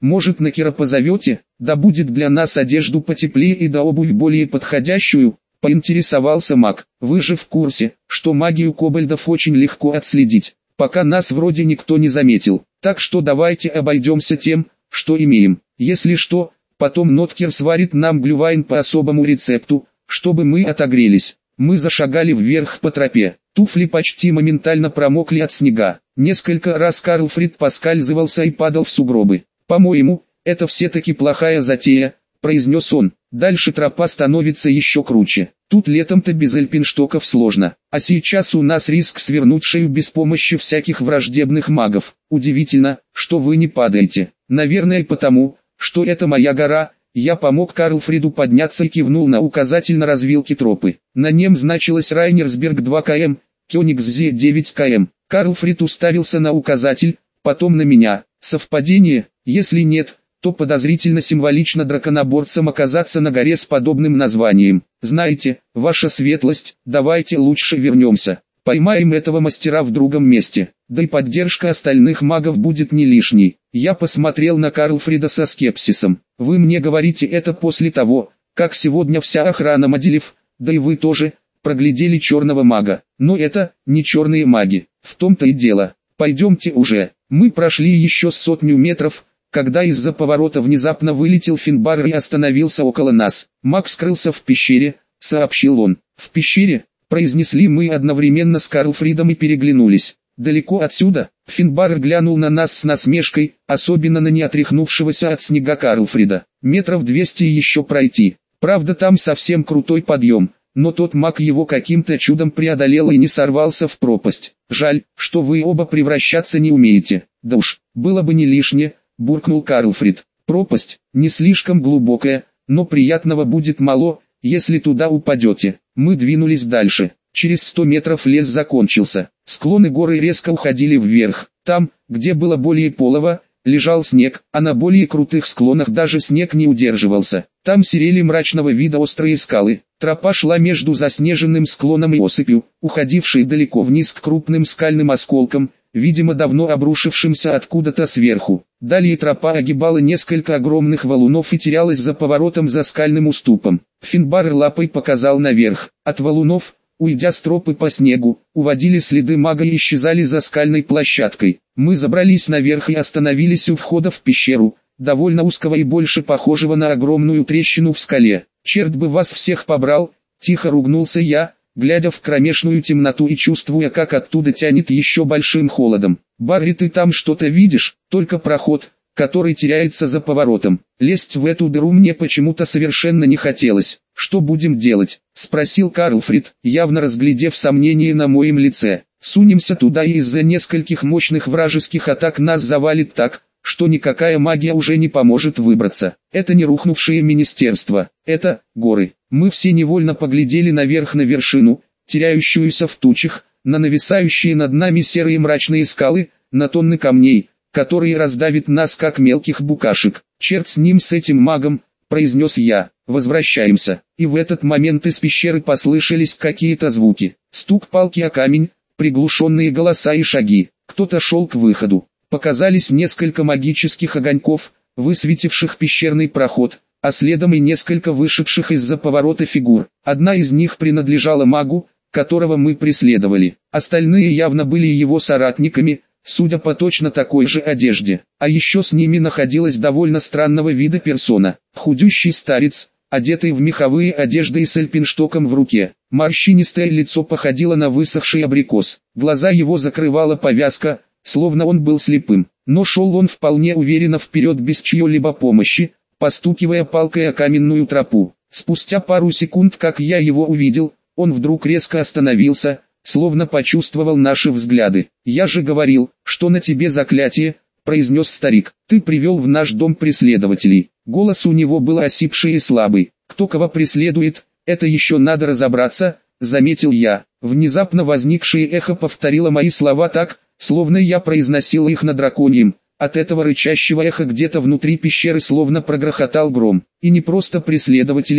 Может, Накира позовете? Да будет для нас одежду потеплее и да обувь более подходящую, поинтересовался маг. Вы же в курсе, что магию кобальдов очень легко отследить, пока нас вроде никто не заметил. Так что давайте обойдемся тем, что имеем. Если что, потом Ноткер сварит нам глювайн по особому рецепту, чтобы мы отогрелись. Мы зашагали вверх по тропе. Туфли почти моментально промокли от снега. Несколько раз Карлфрид поскальзывался и падал в сугробы. «По-моему, это все-таки плохая затея», — произнес он. «Дальше тропа становится еще круче. Тут летом-то без альпинштоков сложно, а сейчас у нас риск свернуть шею без помощи всяких враждебных магов. Удивительно, что вы не падаете. Наверное потому, что это моя гора». Я помог Карлфриду подняться и кивнул на указатель на развилке тропы. На нем значилось Райнерсберг 2 км, Кёнигсзе 9 км. Карлфрид уставился на указатель, потом на меня. Совпадение? Если нет, то подозрительно символично драконоборцам оказаться на горе с подобным названием. Знаете, ваша светлость, давайте лучше вернемся. Поймаем этого мастера в другом месте, да и поддержка остальных магов будет не лишней. Я посмотрел на Карлфрида со скепсисом. Вы мне говорите это после того, как сегодня вся охрана Маделев, да и вы тоже, проглядели черного мага. Но это не черные маги, в том-то и дело. Пойдемте уже. Мы прошли еще 100 метров, когда из-за поворота внезапно вылетел Финбар и остановился около нас. Маг скрылся в пещере, сообщил он. В пещере? Произнесли мы одновременно с Карлфридом и переглянулись. Далеко отсюда? Финбар глянул на нас с насмешкой, особенно на неотряхнувшегося от снега Карлфрида. Метров 200 еще пройти. Правда, там совсем крутой подъем, но тот маг его каким-то чудом преодолел и не сорвался в пропасть. Жаль, что вы оба превращаться не умеете. Да уж, было бы не лишнее, буркнул Карлфрид. Пропасть не слишком глубокая, но приятного будет мало, если туда упадете. Мы двинулись дальше. Через 100 метров лес закончился. Склоны горы резко уходили вверх. Там, где было более полого, лежал снег, а на более крутых склонах даже снег не удерживался. Там серели мрачного вида острые скалы. Тропа шла между заснеженным склоном и осыпью, уходившей далеко вниз к крупным скальным осколкам, видимо давно обрушившимся откуда-то сверху. Далее тропа огибала несколько огромных валунов и терялась за поворотом за скальным уступом. Финбар лапой показал наверх. От валунов, уйдя с тропы по снегу, уводили следы мага и исчезали за скальной площадкой. Мы забрались наверх и остановились у входа в пещеру, довольно узкого и больше похожего на огромную трещину в скале. «Черт бы вас всех побрал!» – тихо ругнулся я, глядя в кромешную темноту и чувствуя, как оттуда тянет еще большим холодом. «Барри, ты там что-то видишь? Только проход, который теряется за поворотом. Лезть в эту дыру мне почему-то совершенно не хотелось. Что будем делать?» – спросил Карлфрид, явно разглядев сомнение на моем лице. «Сунемся туда и из-за нескольких мощных вражеских атак нас завалит так, что никакая магия уже не поможет выбраться. Это не рухнувшее министерство, это горы». Мы все невольно поглядели наверх на вершину, теряющуюся в тучах, на нависающие над нами серые мрачные скалы, на тонны камней, которые раздавят нас как мелких букашек. «Черт с ним, с этим магом», — произнес я. «Возвращаемся». И в этот момент из пещеры послышались какие-то звуки. Стук палки о камень, приглушенные голоса и шаги. Кто-то шел к выходу. Показались несколько магических огоньков, высветивших пещерный проход, а следом и несколько вышедших из-за поворота фигур. Одна из них принадлежала магу, которого мы преследовали. Остальные явно были его соратниками, судя по точно такой же одежде. А еще с ними находилась довольно странного вида персона. Худющий старец, одетый в меховые одежды и с альпинштоком в руке. Морщинистое лицо походило на высохший абрикос. Глаза его закрывала повязка, словно он был слепым. Но шел он вполне уверенно вперед без чьей-либо помощи, постукивая палкой о каменную тропу. Спустя пару секунд, как я его увидел, он вдруг резко остановился, словно почувствовал наши взгляды. «Я же говорил, что на тебе заклятие», — произнес старик. «Ты привел в наш дом преследователей». Голос у него был осипший и слабый. «Кто кого преследует, это еще надо разобраться», — заметил я. Внезапно возникшее эхо повторило мои слова так, словно я произносил их на драконьем. От этого рычащего эха где-то внутри пещеры словно прогрохотал гром. «И не просто преследователей», —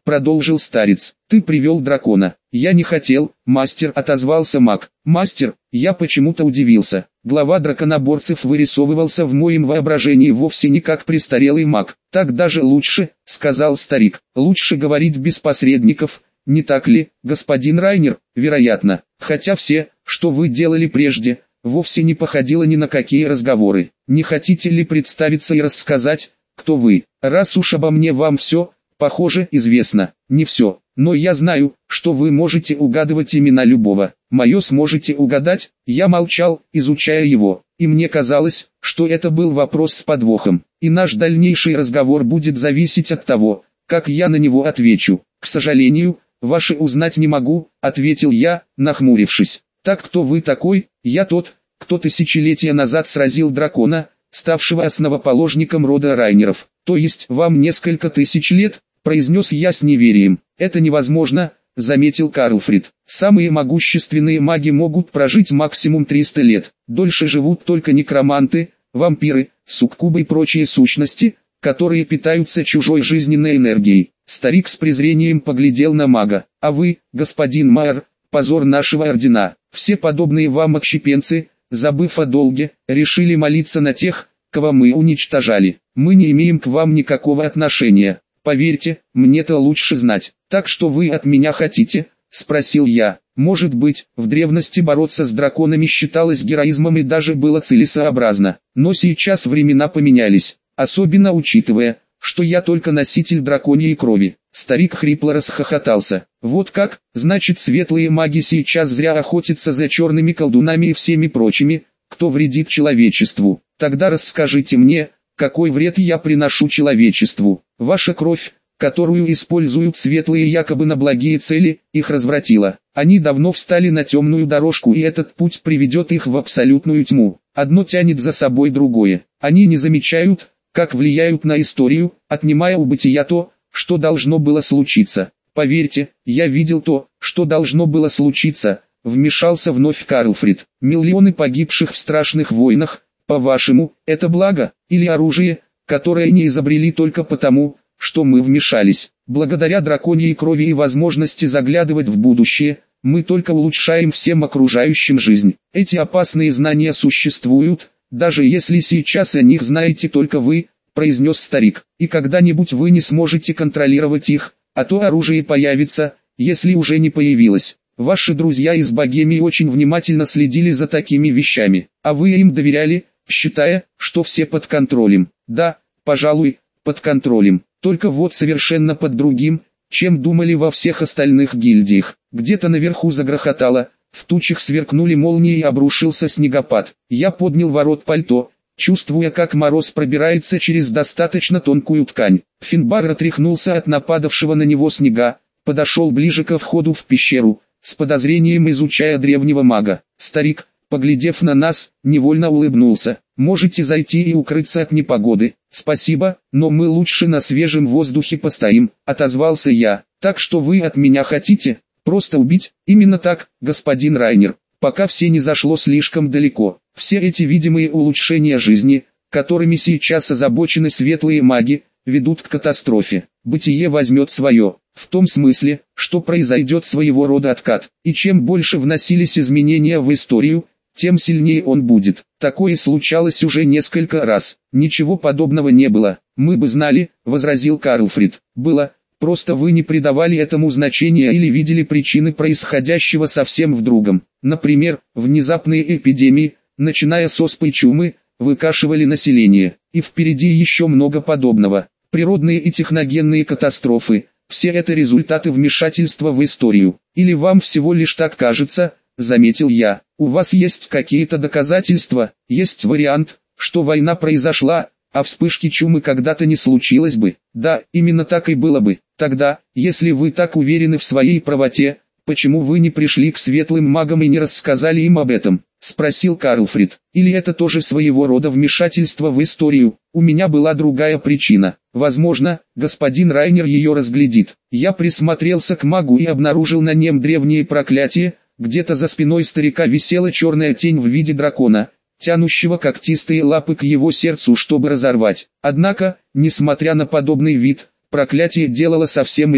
продолжил старец. Ты привел дракона. Я не хотел, мастер, отозвался маг. Мастер, я почему-то удивился. Глава драконоборцев вырисовывался в моем воображении вовсе не как престарелый маг. Так даже лучше, сказал старик. Лучше говорить без посредников, не так ли, господин Райнер? Вероятно. Хотя все, что вы делали прежде, вовсе не походило ни на какие разговоры. Не хотите ли представиться и рассказать, кто вы? Раз уж обо мне вам все, похоже, известно. Не все, но я знаю, что вы можете угадывать имена любого. Мое сможете угадать? Я молчал, изучая его, и мне казалось, что это был вопрос с подвохом, и наш дальнейший разговор будет зависеть от того, как я на него отвечу. К сожалению, ваше узнать не могу, ответил я, нахмурившись. Так кто вы такой? Я тот, кто тысячелетия назад сразил дракона, ставшего основоположником рода Райнеров. То есть вам несколько тысяч лет, произнес я с неверием. Это невозможно, заметил Карлфрид. Самые могущественные маги могут прожить максимум 300 лет. Дольше живут только некроманты, вампиры, суккубы и прочие сущности, которые питаются чужой жизненной энергией. Старик с презрением поглядел на мага. А вы, господин Майер, позор нашего ордена. Все подобные вам отщепенцы, забыв о долге, решили молиться на тех, кого мы уничтожали. Мы не имеем к вам никакого отношения. Поверьте, мне-то лучше знать. Так что вы от меня хотите? Спросил я. Может быть, в древности бороться с драконами считалось героизмом и даже было целесообразно. Но сейчас времена поменялись, особенно учитывая, что я только носитель драконьей крови. Старик хрипло расхохотался. Вот как, значит, светлые маги сейчас зря охотятся за черными колдунами и всеми прочими, кто вредит человечеству. Тогда расскажите мне, какой вред я приношу человечеству. Ваша кровь, которую используют светлые якобы на благие цели, их развратила. Они давно встали на темную дорожку, и этот путь приведет их в абсолютную тьму. Одно тянет за собой другое. Они не замечают, как влияют на историю, отнимая у бытия то, что должно было случиться. Поверьте, я видел то, что должно было случиться, вмешался вновь Карлфрид. Миллионы погибших в страшных войнах, по-вашему, это благо, или оружие, которое не изобрели только потому, что мы вмешались? Благодаря драконьей крови и возможности заглядывать в будущее, мы только улучшаем всем окружающим жизнь. Эти опасные знания существуют, даже если сейчас о них знаете только вы, произнес старик. И когда-нибудь вы не сможете контролировать их, а то оружие появится, если уже не появилось. Ваши друзья из Богемии очень внимательно следили за такими вещами, а вы им доверяли, считая, что все под контролем. Да, пожалуй, под контролем, только вот совершенно под другим, чем думали во всех остальных гильдиях. Где-то наверху загрохотало, в тучах сверкнули молнии и обрушился снегопад. Я поднял ворот пальто, чувствуя, как мороз пробирается через достаточно тонкую ткань. Финбар отряхнулся от нападавшего на него снега, подошел ближе ко входу в пещеру, с подозрением изучая древнего мага. Старик, поглядев на нас, невольно улыбнулся. «Можете зайти и укрыться от непогоды». «Спасибо, но мы лучше на свежем воздухе постоим», — отозвался я. «Так что вы от меня хотите? Просто убить?» «Именно так, господин Райнер, пока все не зашло слишком далеко. Все эти видимые улучшения жизни, которыми сейчас озабочены светлые маги, ведут к катастрофе. Бытие возьмет свое, в том смысле, что произойдет своего рода откат, и чем больше вносились изменения в историю, тем сильнее он будет. Такое случалось уже несколько раз. Ничего подобного не было. Мы бы знали, возразил Карлфрид. Было, просто вы не придавали этому значения или видели причины происходящего совсем в другом. Например, внезапные эпидемии, начиная с оспы и чумы, выкашивали население. И впереди еще много подобного. Природные и техногенные катастрофы, все это результаты вмешательства в историю. Или вам всего лишь так кажется, заметил я. У вас есть какие-то доказательства? Есть вариант, что война произошла, а вспышки чумы когда-то не случилось бы. Да, именно так и было бы. Тогда, если вы так уверены в своей правоте, почему вы не пришли к светлым магам и не рассказали им об этом? Спросил Карлфрид. Или это тоже своего рода вмешательство в историю? У меня была другая причина. Возможно, господин Райнер ее разглядит. Я присмотрелся к магу и обнаружил на нем древние проклятия. Где-то за спиной старика висела черная тень в виде дракона, тянущего когтистые лапы к его сердцу, чтобы разорвать. Однако, несмотря на подобный вид, проклятие делало совсем иное.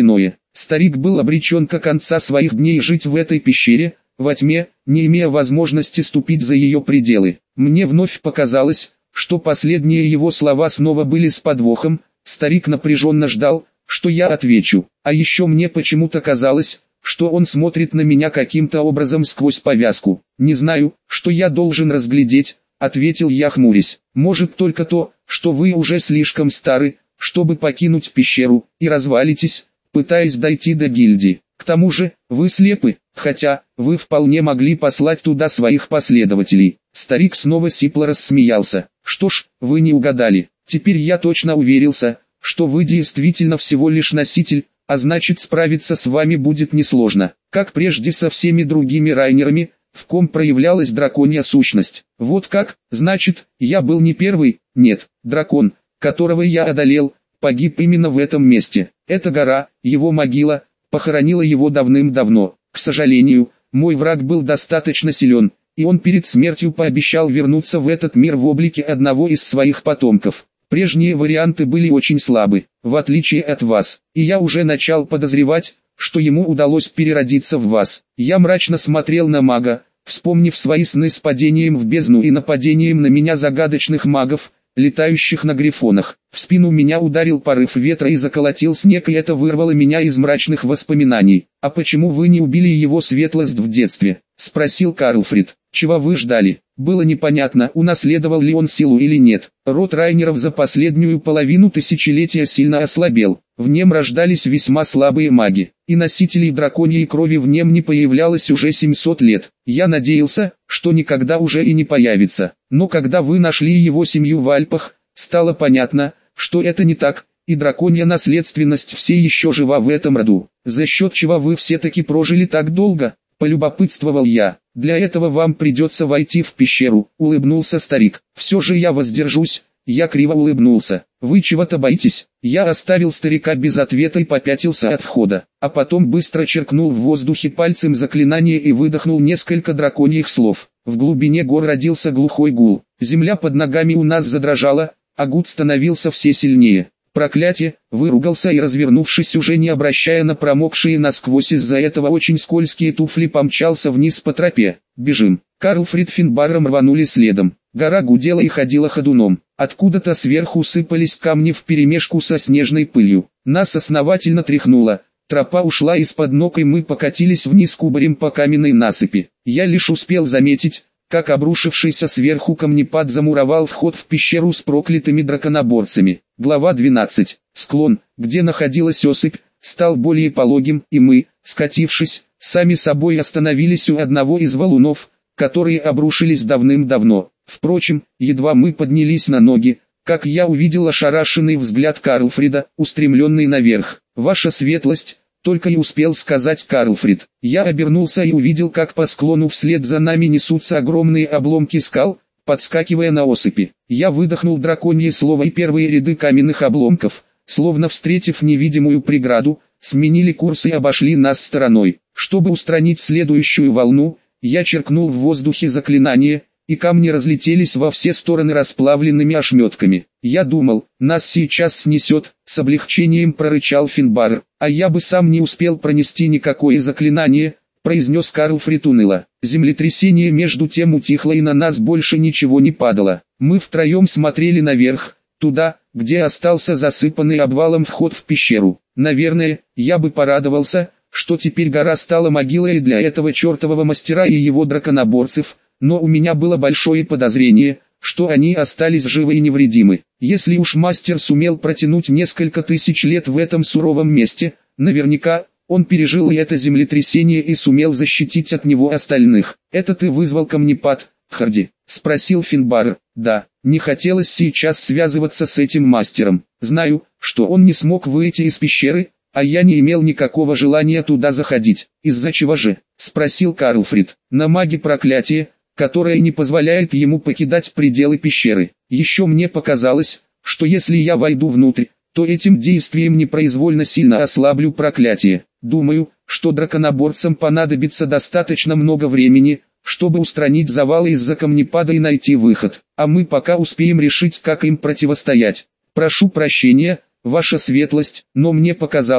Старик был обречен до конца своих дней жить в этой пещере, во тьме, не имея возможности ступить за ее пределы. Мне вновь показалось, что последние его слова снова были с подвохом. Старик напряженно ждал, что я отвечу, а еще мне почему-то казалось, что он смотрит на меня каким-то образом сквозь повязку. «Не знаю, что я должен разглядеть», — ответил я, хмурясь. «Может только то, что вы уже слишком стары, чтобы покинуть пещеру, и развалитесь, пытаясь дойти до гильдии. К тому же, вы слепы, хотя, вы вполне могли послать туда своих последователей». Старик снова сипло рассмеялся. «Что ж, вы не угадали. Теперь я точно уверился, что вы действительно всего лишь носитель, а значит справиться с вами будет несложно, как прежде со всеми другими райнерами, в ком проявлялась драконья сущность. Вот как, значит, я был не первый, нет, дракон, которого я одолел, погиб именно в этом месте. Эта гора, его могила, похоронила его давным-давно. К сожалению, мой враг был достаточно силен, и он перед смертью пообещал вернуться в этот мир в облике одного из своих потомков. Прежние варианты были очень слабы, в отличие от вас, и я уже начал подозревать, что ему удалось переродиться в вас. Я мрачно смотрел на мага, вспомнив свои сны с падением в бездну и нападением на меня загадочных магов, летающих на грифонах. В спину меня ударил порыв ветра и заколотил снег, и это вырвало меня из мрачных воспоминаний. «А почему вы не убили его светлость в детстве?» — спросил Карлфрид. «Чего вы ждали?» Было непонятно, унаследовал ли он силу или нет. Род Райнеров за последнюю половину тысячелетия сильно ослабел. В нем рождались весьма слабые маги, и носителей драконьей крови в нем не появлялось уже 700 лет. Я надеялся, что никогда уже и не появится. Но когда вы нашли его семью в Альпах, стало понятно, что это не так, и драконья наследственность все еще жива в этом роду. За счет чего вы все-таки прожили так долго? Полюбопытствовал я. «Для этого вам придется войти в пещеру», — улыбнулся старик. «Все же я воздержусь», — я криво улыбнулся. «Вы чего-то боитесь?» Я оставил старика без ответа и попятился от входа, а потом быстро черкнул в воздухе пальцем заклинание и выдохнул несколько драконьих слов. В глубине гор родился глухой гул. Земля под ногами у нас задрожала, а гул становился все сильнее. «Проклятие!» — выругался и, развернувшись, уже не обращая на промокшие насквозь из-за этого очень скользкие туфли, помчался вниз по тропе. «Бежим!» Карлфрид Финбаром рванули следом. Гора гудела и ходила ходуном. Откуда-то сверху сыпались камни вперемешку со снежной пылью. Нас основательно тряхнуло. Тропа ушла из-под ног, и мы покатились вниз кубарем по каменной насыпи. Я лишь успел заметить, как обрушившийся сверху камнепад замуровал вход в пещеру с проклятыми драконоборцами. Глава 12. Склон, где находилась осыпь, стал более пологим, и мы, скатившись, сами собой остановились у одного из валунов, которые обрушились давным-давно. Впрочем, едва мы поднялись на ноги, как я увидел ошарашенный взгляд Карлфрида, устремленный наверх. «Ваша светлость», — только и успел сказать Карлфрид. Я обернулся и увидел, как по склону вслед за нами несутся огромные обломки скал, подскакивая на осыпи. Я выдохнул драконье слово, и первые ряды каменных обломков, словно встретив невидимую преграду, сменили курс и обошли нас стороной. Чтобы устранить следующую волну, я черкнул в воздухе заклинание, и камни разлетелись во все стороны расплавленными ошметками. «Я думал, нас сейчас снесет», — с облегчением прорычал Финбар. «А я бы сам не успел пронести никакое заклинание», — произнес Карлфрид уныло. Землетрясение между тем утихло, и на нас больше ничего не падало. Мы втроем смотрели наверх, туда, где остался засыпанный обвалом вход в пещеру. Наверное, я бы порадовался, что теперь гора стала могилой для этого чертового мастера и его драконоборцев, но у меня было большое подозрение, что они остались живы и невредимы. Если уж мастер сумел протянуть несколько тысяч лет в этом суровом месте, наверняка он пережил и это землетрясение и сумел защитить от него остальных. «Это ты вызвал камнепад, Харди?» — спросил Финбар. «Да, не хотелось сейчас связываться с этим мастером. Знаю, что он не смог выйти из пещеры, а я не имел никакого желания туда заходить. Из-за чего же?» — спросил Карлфрид. «На маге проклятие, которое не позволяет ему покидать пределы пещеры. Еще мне показалось, что если я войду внутрь, то этим действием непроизвольно сильно ослаблю проклятие. Думаю, что драконоборцам понадобится достаточно много времени, чтобы устранить завалы из-за камнепада и найти выход, а мы пока успеем решить, как им противостоять. Прошу прощения, ваша светлость, но мне показалось,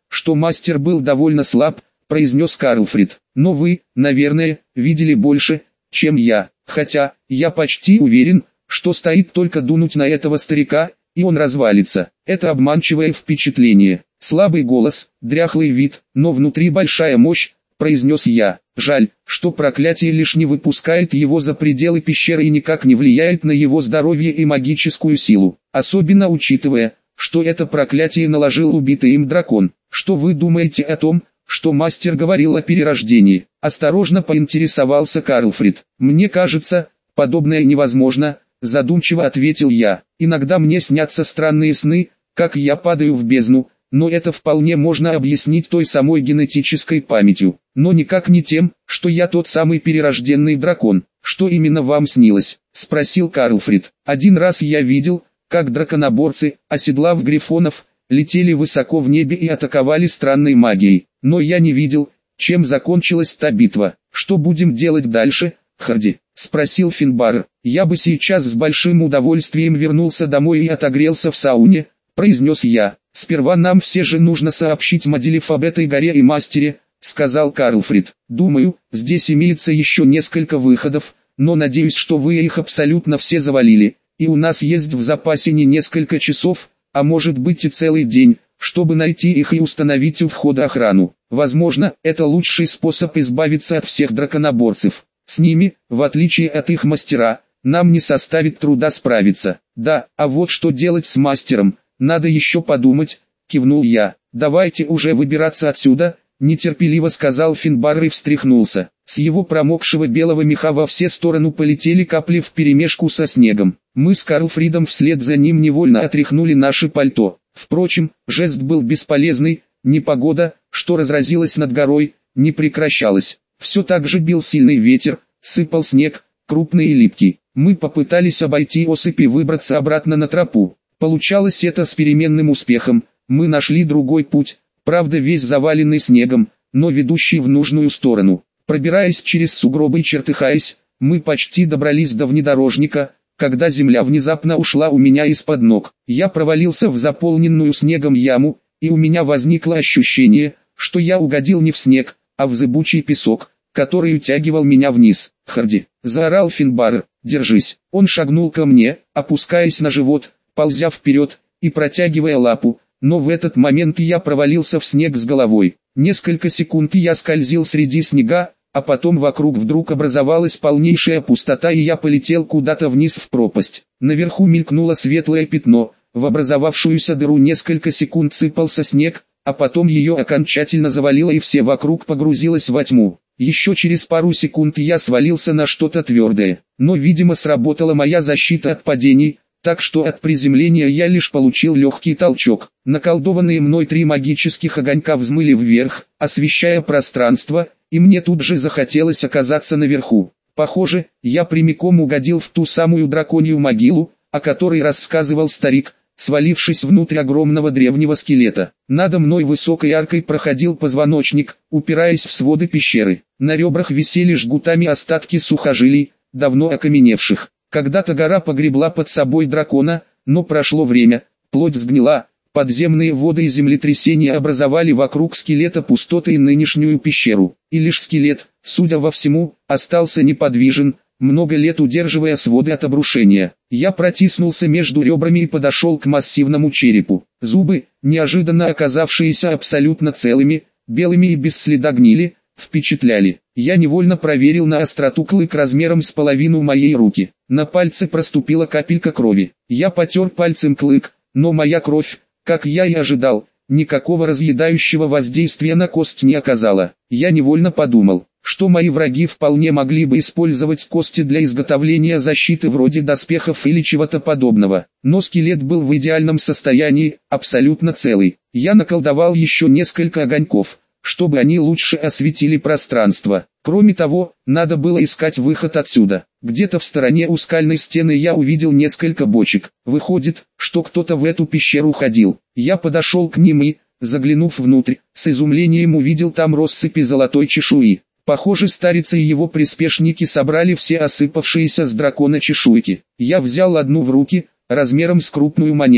что мастер был довольно слаб, произнес Карлфрид. Но вы, наверное, видели больше, чем я. Хотя, я почти уверен, что стоит только дунуть на этого старика, и он развалится. Это обманчивое впечатление. Слабый голос, дряхлый вид, но внутри большая мощь, произнес я. Жаль, что проклятие лишь не выпускает его за пределы пещеры и никак не влияет на его здоровье и магическую силу. Особенно учитывая, что это проклятие наложил убитый им дракон. Что вы думаете о том, что мастер говорил о перерождении? Осторожно поинтересовался Карлфрид. Мне кажется, подобное невозможно, задумчиво ответил я. Иногда мне снятся странные сны, как я падаю в бездну, но это вполне можно объяснить той самой генетической памятью, но никак не тем, что я тот самый перерожденный дракон. Что именно вам снилось? Спросил Карлфрид. Один раз я видел, как драконоборцы, оседлав грифонов, летели высоко в небе и атаковали странной магией, но я не видел, чем закончилась та битва. Что будем делать дальше, Харди? Спросил Финбар. Я бы сейчас с большим удовольствием вернулся домой и отогрелся в сауне, произнес я. Сперва нам все же нужно сообщить Маделев об этой горе и мастере, сказал Карлфрид. Думаю, здесь имеется еще несколько выходов, но надеюсь, что вы их абсолютно все завалили, и у нас есть в запасе не несколько часов, а может быть и целый день, чтобы найти их и установить у входа охрану. Возможно, это лучший способ избавиться от всех драконоборцев. С ними, в отличие от их мастера, нам не составит труда справиться. Да, а вот что делать с мастером, надо еще подумать, кивнул я. Давайте уже выбираться отсюда, нетерпеливо сказал Финбар и встряхнулся. С его промокшего белого меха во все стороны полетели капли вперемешку со снегом. Мы с Карлфридом вслед за ним невольно отряхнули наши пальто. Впрочем, жест был бесполезный, непогода, что разразилась над горой, не прекращалась. Все так же бил сильный ветер, сыпал снег, крупный и липкий. Мы попытались обойти осыпь и выбраться обратно на тропу. Получалось это с переменным успехом. Мы нашли другой путь, правда весь заваленный снегом, но ведущий в нужную сторону. Пробираясь через сугробы и чертыхаясь, мы почти добрались до внедорожника, когда земля внезапно ушла у меня из-под ног. Я провалился в заполненную снегом яму, и у меня возникло ощущение, что я угодил не в снег, а в зыбучий песок, который утягивал меня вниз. «Харди!» — заорал Финбар. «Держись!» Он шагнул ко мне, опускаясь на живот, ползя вперед и протягивая лапу, но в этот момент я провалился в снег с головой. Несколько секунд я скользил среди снега, а потом вокруг вдруг образовалась полнейшая пустота и я полетел куда-то вниз в пропасть. Наверху мелькнуло светлое пятно, в образовавшуюся дыру несколько секунд сыпался снег, а потом ее окончательно завалило и все вокруг погрузилось во тьму. Еще через пару секунд я свалился на что-то твердое, но видимо сработала моя защита от падений, так что от приземления я лишь получил легкий толчок. Наколдованные мной 3 магических огонька взмыли вверх, освещая пространство, и мне тут же захотелось оказаться наверху. Похоже, я прямиком угодил в ту самую драконью могилу, о которой рассказывал старик, свалившись внутрь огромного древнего скелета. Надо мной высокой аркой проходил позвоночник, упираясь в своды пещеры. На ребрах висели жгутами остатки сухожилий, давно окаменевших. Когда-то гора погребла под собой дракона, но прошло время, плоть сгнила, подземные воды и землетрясения образовали вокруг скелета пустоты и нынешнюю пещеру. И лишь скелет, судя во всему, остался неподвижен, много лет удерживая своды от обрушения. Я протиснулся между ребрами и подошел к массивному черепу. Зубы, неожиданно оказавшиеся абсолютно целыми, белыми и без следа гнили, впечатляли. Я невольно проверил на остроту клык размером с половину моей руки. На пальце проступила капелька крови. Я потер пальцем клык, но моя кровь, как я и ожидал, никакого разъедающего воздействия на кость не оказала. Я невольно подумал, что мои враги вполне могли бы использовать кости для изготовления защиты вроде доспехов или чего-то подобного. Но скелет был в идеальном состоянии, абсолютно целый. Я наколдовал еще несколько огоньков, чтобы они лучше осветили пространство. Кроме того, надо было искать выход отсюда. Где-то в стороне у скальной стены я увидел несколько бочек. Выходит, что кто-то в эту пещеру ходил. Я подошел к ним и, заглянув внутрь, с изумлением увидел там россыпи золотой чешуи. Похоже, старец и его приспешники собрали все осыпавшиеся с дракона чешуйки. Я взял одну в руки, размером с крупную монету.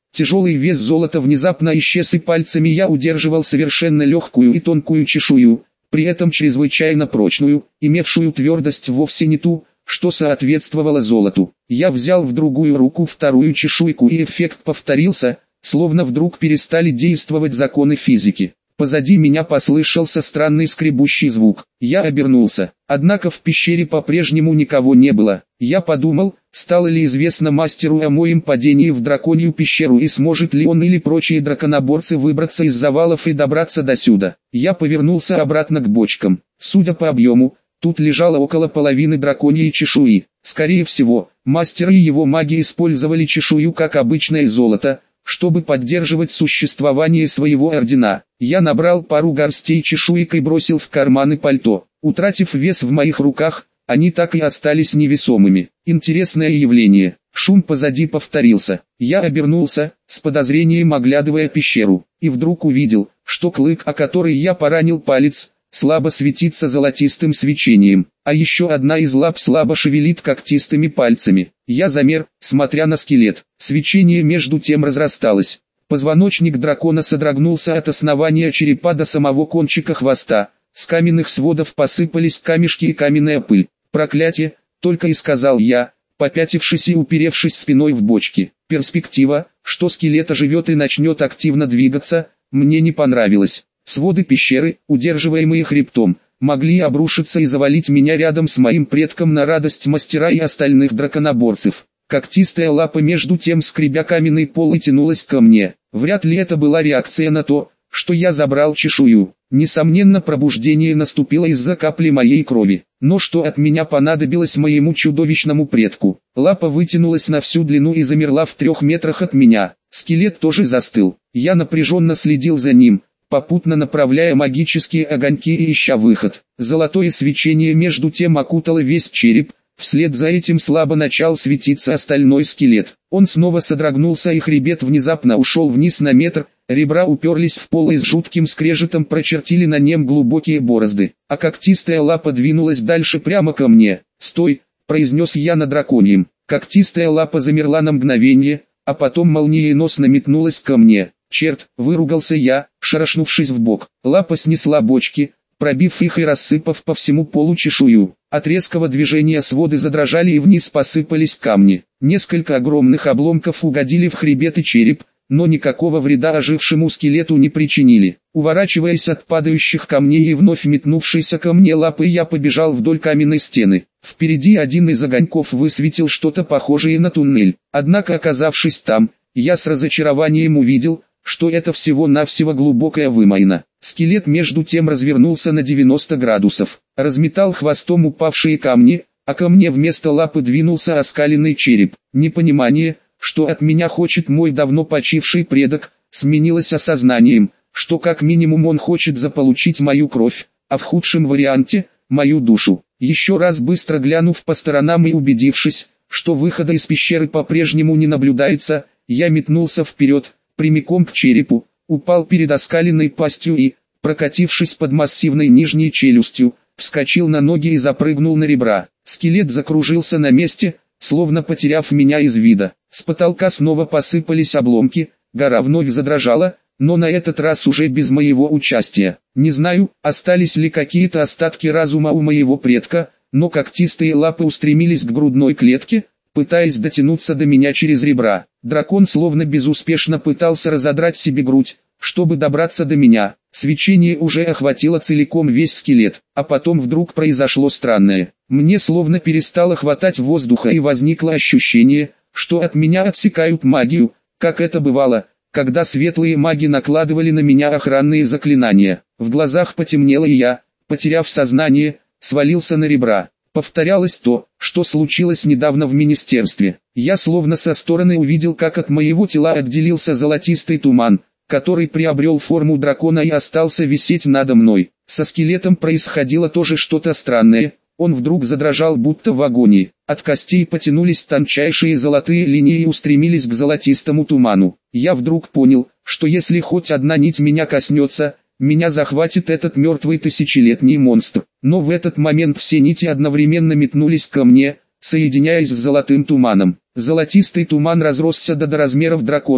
Тяжелый вес золота внезапно исчез, и пальцами я удерживал совершенно легкую и тонкую чешую, при этом чрезвычайно прочную, имевшую твердость вовсе не ту, что соответствовало золоту. Я взял в другую руку вторую чешуйку, и эффект повторился, словно вдруг перестали действовать законы физики. Позади меня послышался странный скребущий звук. Я обернулся, однако в пещере по-прежнему никого не было. Я подумал, стало ли известно мастеру о моем падении в драконью пещеру, и сможет ли он или прочие драконоборцы выбраться из завалов и добраться до сюда. Я повернулся обратно к бочкам. Судя по объему, тут лежало около половины драконьей чешуи. Скорее всего, мастер и его маги использовали чешую как обычное золото, чтобы поддерживать существование своего ордена. Я набрал пару горстей чешуек и бросил в карманы пальто. Утратив вес в моих руках, они так и остались невесомыми. Интересное явление. Шум позади повторился. Я обернулся, с подозрением оглядывая пещеру, и вдруг увидел, что клык, о который я поранил палец, слабо светится золотистым свечением, а еще одна из лап слабо шевелит когтистыми пальцами. Я замер, смотря на скелет. Свечение между тем разрасталось. Позвоночник дракона содрогнулся от основания черепа до самого кончика хвоста. С каменных сводов посыпались камешки и каменная пыль. «Проклятие!» — только и сказал я, попятившись и уперевшись спиной в бочки. Перспектива, что скелет оживет и начнет активно двигаться, мне не понравилась. Своды пещеры, удерживаемые хребтом, могли обрушиться и завалить меня рядом с моим предком на радость мастера и остальных драконоборцев. Когтистая лапа между тем, скребя каменный пол, и тянулась ко мне. Вряд ли это была реакция на то, что я забрал чешую. Несомненно, пробуждение наступило из-за капли моей крови. Но что от меня понадобилось моему чудовищному предку? Лапа вытянулась на всю длину и замерла в 3 метрах от меня. Скелет тоже застыл. Я напряженно следил за ним, попутно направляя магические огоньки и ища выход. Золотое свечение между тем окутало весь череп, вслед за этим слабо начал светиться остальной скелет. Он снова содрогнулся, и хребет внезапно ушел вниз на метр, ребра уперлись в пол и с жутким скрежетом прочертили на нем глубокие борозды, а когтистая лапа двинулась дальше прямо ко мне. «Стой!» — произнес я на драконьем. Когтистая лапа замерла на мгновение, а потом молниеносно метнулась ко мне. «Черт!» — выругался я, шарахнувшись вбок. Лапа снесла бочки, пробив их и рассыпав по всему полу чешую. От резкого движения своды задрожали и вниз посыпались камни. Несколько огромных обломков угодили в хребет и череп, но никакого вреда ожившему скелету не причинили. Уворачиваясь от падающих камней и вновь метнувшейся ко мне лапы, я побежал вдоль каменной стены. Впереди один из огоньков высветил что-то похожее на туннель. Однако, оказавшись там, я с разочарованием увидел, что это всего-навсего глубокая вымойна. Скелет между тем развернулся на 90 градусов, разметал хвостом упавшие камни, а ко мне вместо лапы двинулся оскаленный череп. Непонимание, что от меня хочет мой давно почивший предок, сменилось осознанием, что как минимум он хочет заполучить мою кровь, а в худшем варианте – мою душу. Еще раз быстро глянув по сторонам и убедившись, что выхода из пещеры по-прежнему не наблюдается, я метнулся вперед, прямиком к черепу, упал перед оскаленной пастью и, прокатившись под массивной нижней челюстью, вскочил на ноги и запрыгнул на ребра. Скелет закружился на месте, словно потеряв меня из вида. С потолка снова посыпались обломки, гора вновь задрожала, но на этот раз уже без моего участия. Не знаю, остались ли какие-то остатки разума у моего предка, но когтистые лапы устремились к грудной клетке, пытаясь дотянуться до меня через ребра. Дракон словно безуспешно пытался разодрать себе грудь, чтобы добраться до меня. Свечение уже охватило целиком весь скелет, а потом вдруг произошло странное. Мне словно перестало хватать воздуха, и возникло ощущение, что от меня отсекают магию, как это бывало, когда светлые маги накладывали на меня охранные заклинания. В глазах потемнело, и я, потеряв сознание, свалился на ребра. Повторялось то, что случилось недавно в министерстве. Я словно со стороны увидел, как от моего тела отделился золотистый туман, который приобрел форму дракона и остался висеть надо мной. Со скелетом происходило тоже что-то странное. Он вдруг задрожал, будто в агонии. От костей потянулись тончайшие золотые линии и устремились к золотистому туману. Я вдруг понял, что если хоть одна нить меня коснется, меня захватит этот мертвый тысячелетний монстр. Но в этот момент все нити одновременно метнулись ко мне, соединяясь с золотым туманом. Золотистый туман разросся до размеров дракона,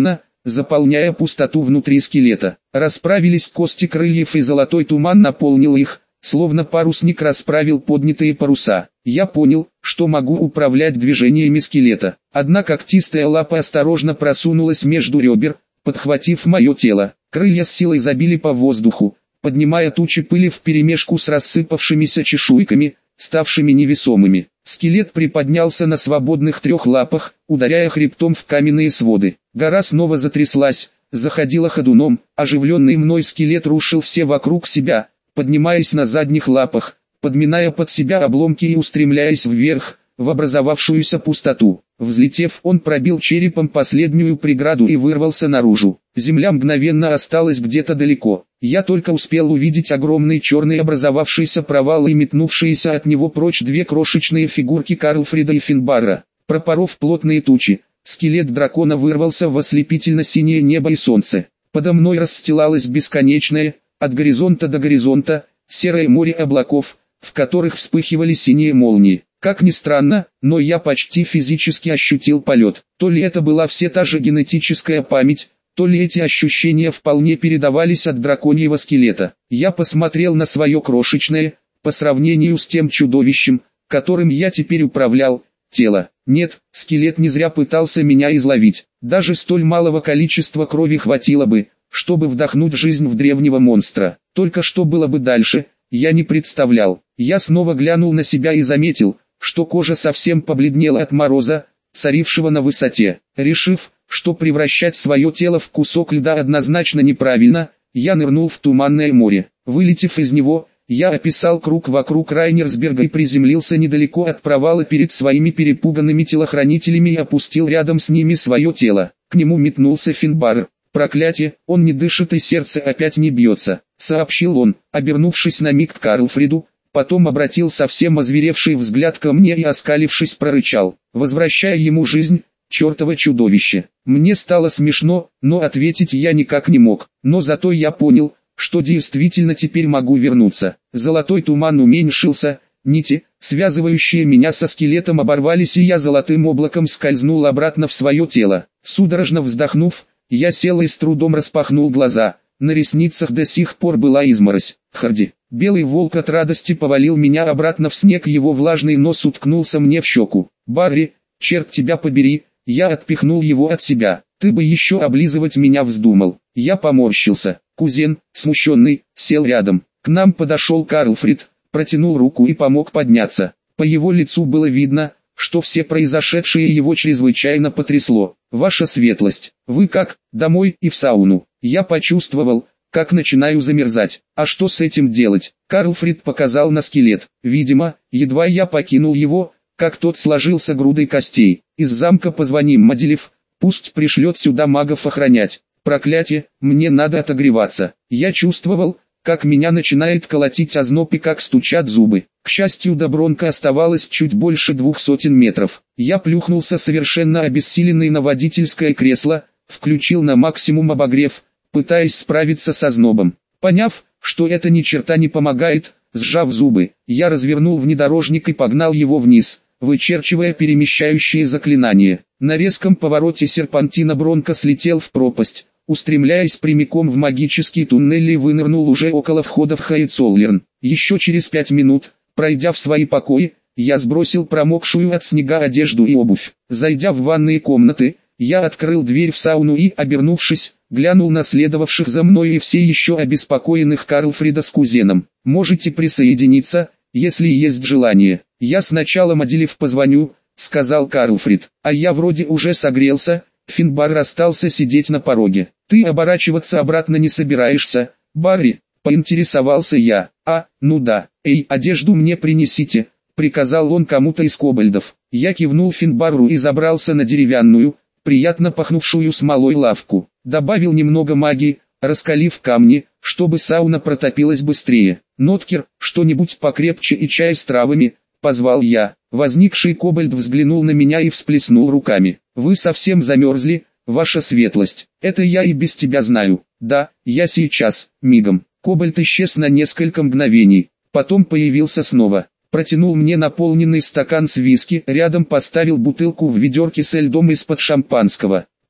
заполняя пустоту внутри скелета. Расправились кости крыльев, и золотой туман наполнил их, словно парусник расправил поднятые паруса. Я понял, что могу управлять движениями скелета. Одна когтистая лапа осторожно просунулась между ребер, подхватив мое тело. Крылья с силой забили по воздуху, поднимая тучи пыли вперемешку с рассыпавшимися чешуйками, ставшими невесомыми. Скелет приподнялся на свободных 3 лапах, ударяя хребтом в каменные своды. Гора снова затряслась, заходила ходуном. Оживленный мной скелет рушил все вокруг себя, поднимаясь на задних лапах, подминая под себя обломки и устремляясь вверх, в образовавшуюся пустоту. Взлетев, он пробил черепом последнюю преграду и вырвался наружу. Земля мгновенно осталась где-то далеко. Я только успел увидеть огромный черный образовавшийся провал и метнувшиеся от него прочь 2 крошечные фигурки Карлфрида и Финбара. Пропоров плотные тучи, скелет дракона вырвался в ослепительно-синее небо и солнце. Подо мной расстилалось бесконечное, от горизонта до горизонта, серое море облаков, в которых вспыхивали синие молнии. Как ни странно, но я почти физически ощутил полет. То ли это была все та же генетическая память, то ли эти ощущения вполне передавались от драконьего скелета. Я посмотрел на свое крошечное, по сравнению с тем чудовищем, которым я теперь управлял, тело. Нет, скелет не зря пытался меня изловить. Даже столь малого количества крови хватило бы, чтобы вдохнуть жизнь в древнего монстра. Только что было бы дальше, я не представлял. Я снова глянул на себя и заметил, что кожа совсем побледнела от мороза, царившего на высоте. Решив, что превращать свое тело в кусок льда однозначно неправильно, я нырнул в туманное море. Вылетев из него, я описал круг вокруг Райнерсберга и приземлился недалеко от провала перед своими перепуганными телохранителями и опустил рядом с ними свое тело. К нему метнулся Финбар. «Проклятие, он не дышит и сердце опять не бьется», — сообщил он, обернувшись на миг к Карлфриду. Потом обратил совсем озверевший взгляд ко мне и, оскалившись, прорычал, возвращая ему жизнь, чертово чудовище. Мне стало смешно, но ответить я никак не мог. Но зато я понял, что действительно теперь могу вернуться. Золотой туман уменьшился, нити, связывающие меня со скелетом, оборвались, и я золотым облаком скользнул обратно в свое тело. Судорожно вздохнув, я сел и с трудом распахнул глаза. На ресницах до сих пор была изморозь. Харди. Белый волк от радости повалил меня обратно в снег, его влажный нос уткнулся мне в щеку. «Барри, черт тебя побери!» Я отпихнул его от себя. «Ты бы еще облизывать меня вздумал». Я поморщился. Кузен, смущенный, сел рядом. К нам подошел Карлфрид, протянул руку и помог подняться. По его лицу было видно, что все произошедшее его чрезвычайно потрясло. «Ваша светлость, вы как, домой и в сауну?» Я почувствовал, как начинаю замерзать. «А что с этим делать?» Карлфрид показал на скелет. Видимо, едва я покинул его, как тот сложился грудой костей. «Из замка позвоним Мадилев, пусть пришлет сюда магов охранять». «Проклятие, мне надо отогреваться». Я чувствовал, как меня начинает колотить озноб и как стучат зубы. К счастью, до Бронка оставалось чуть больше 200 метров. Я плюхнулся совершенно обессиленный на водительское кресло, включил на максимум обогрев, пытаясь справиться с ознобом. Поняв, что это ни черта не помогает, сжав зубы, я развернул внедорожник и погнал его вниз, вычерчивая перемещающие заклинания. На резком повороте серпантина Бронко слетел в пропасть, устремляясь прямиком в магический туннель, и вынырнул уже около входа в Хайцоллерн. Еще через 5 минут, пройдя в свои покои, я сбросил промокшую от снега одежду и обувь. Зайдя в ванные комнаты, я открыл дверь в сауну и, обернувшись, глянул на следовавших за мной и все еще обеспокоенных Карлфрида с кузеном. «Можете присоединиться, если есть желание. Я сначала Мадилев позвоню», — сказал Карлфрид. «А я вроде уже согрелся». Финбар остался сидеть на пороге. «Ты оборачиваться обратно не собираешься, Барри?» — поинтересовался я. Ну да. «Эй, одежду мне принесите», — приказал он кому-то из кобальдов. Я кивнул Финбару и забрался на деревянную, приятно пахнувшую смолой лавку. Добавил немного магии, раскалив камни, чтобы сауна протопилась быстрее. «Ноткер, что-нибудь покрепче и чай с травами», — позвал я. Возникший кобальд взглянул на меня и всплеснул руками. «Вы совсем замерзли, ваша светлость. Это я и без тебя знаю». «Да, я сейчас, мигом». Кобальд исчез на несколько мгновений, потом появился снова. Протянул мне наполненный стакан с виски, рядом поставил бутылку в ведерке со льдом из-под шампанского.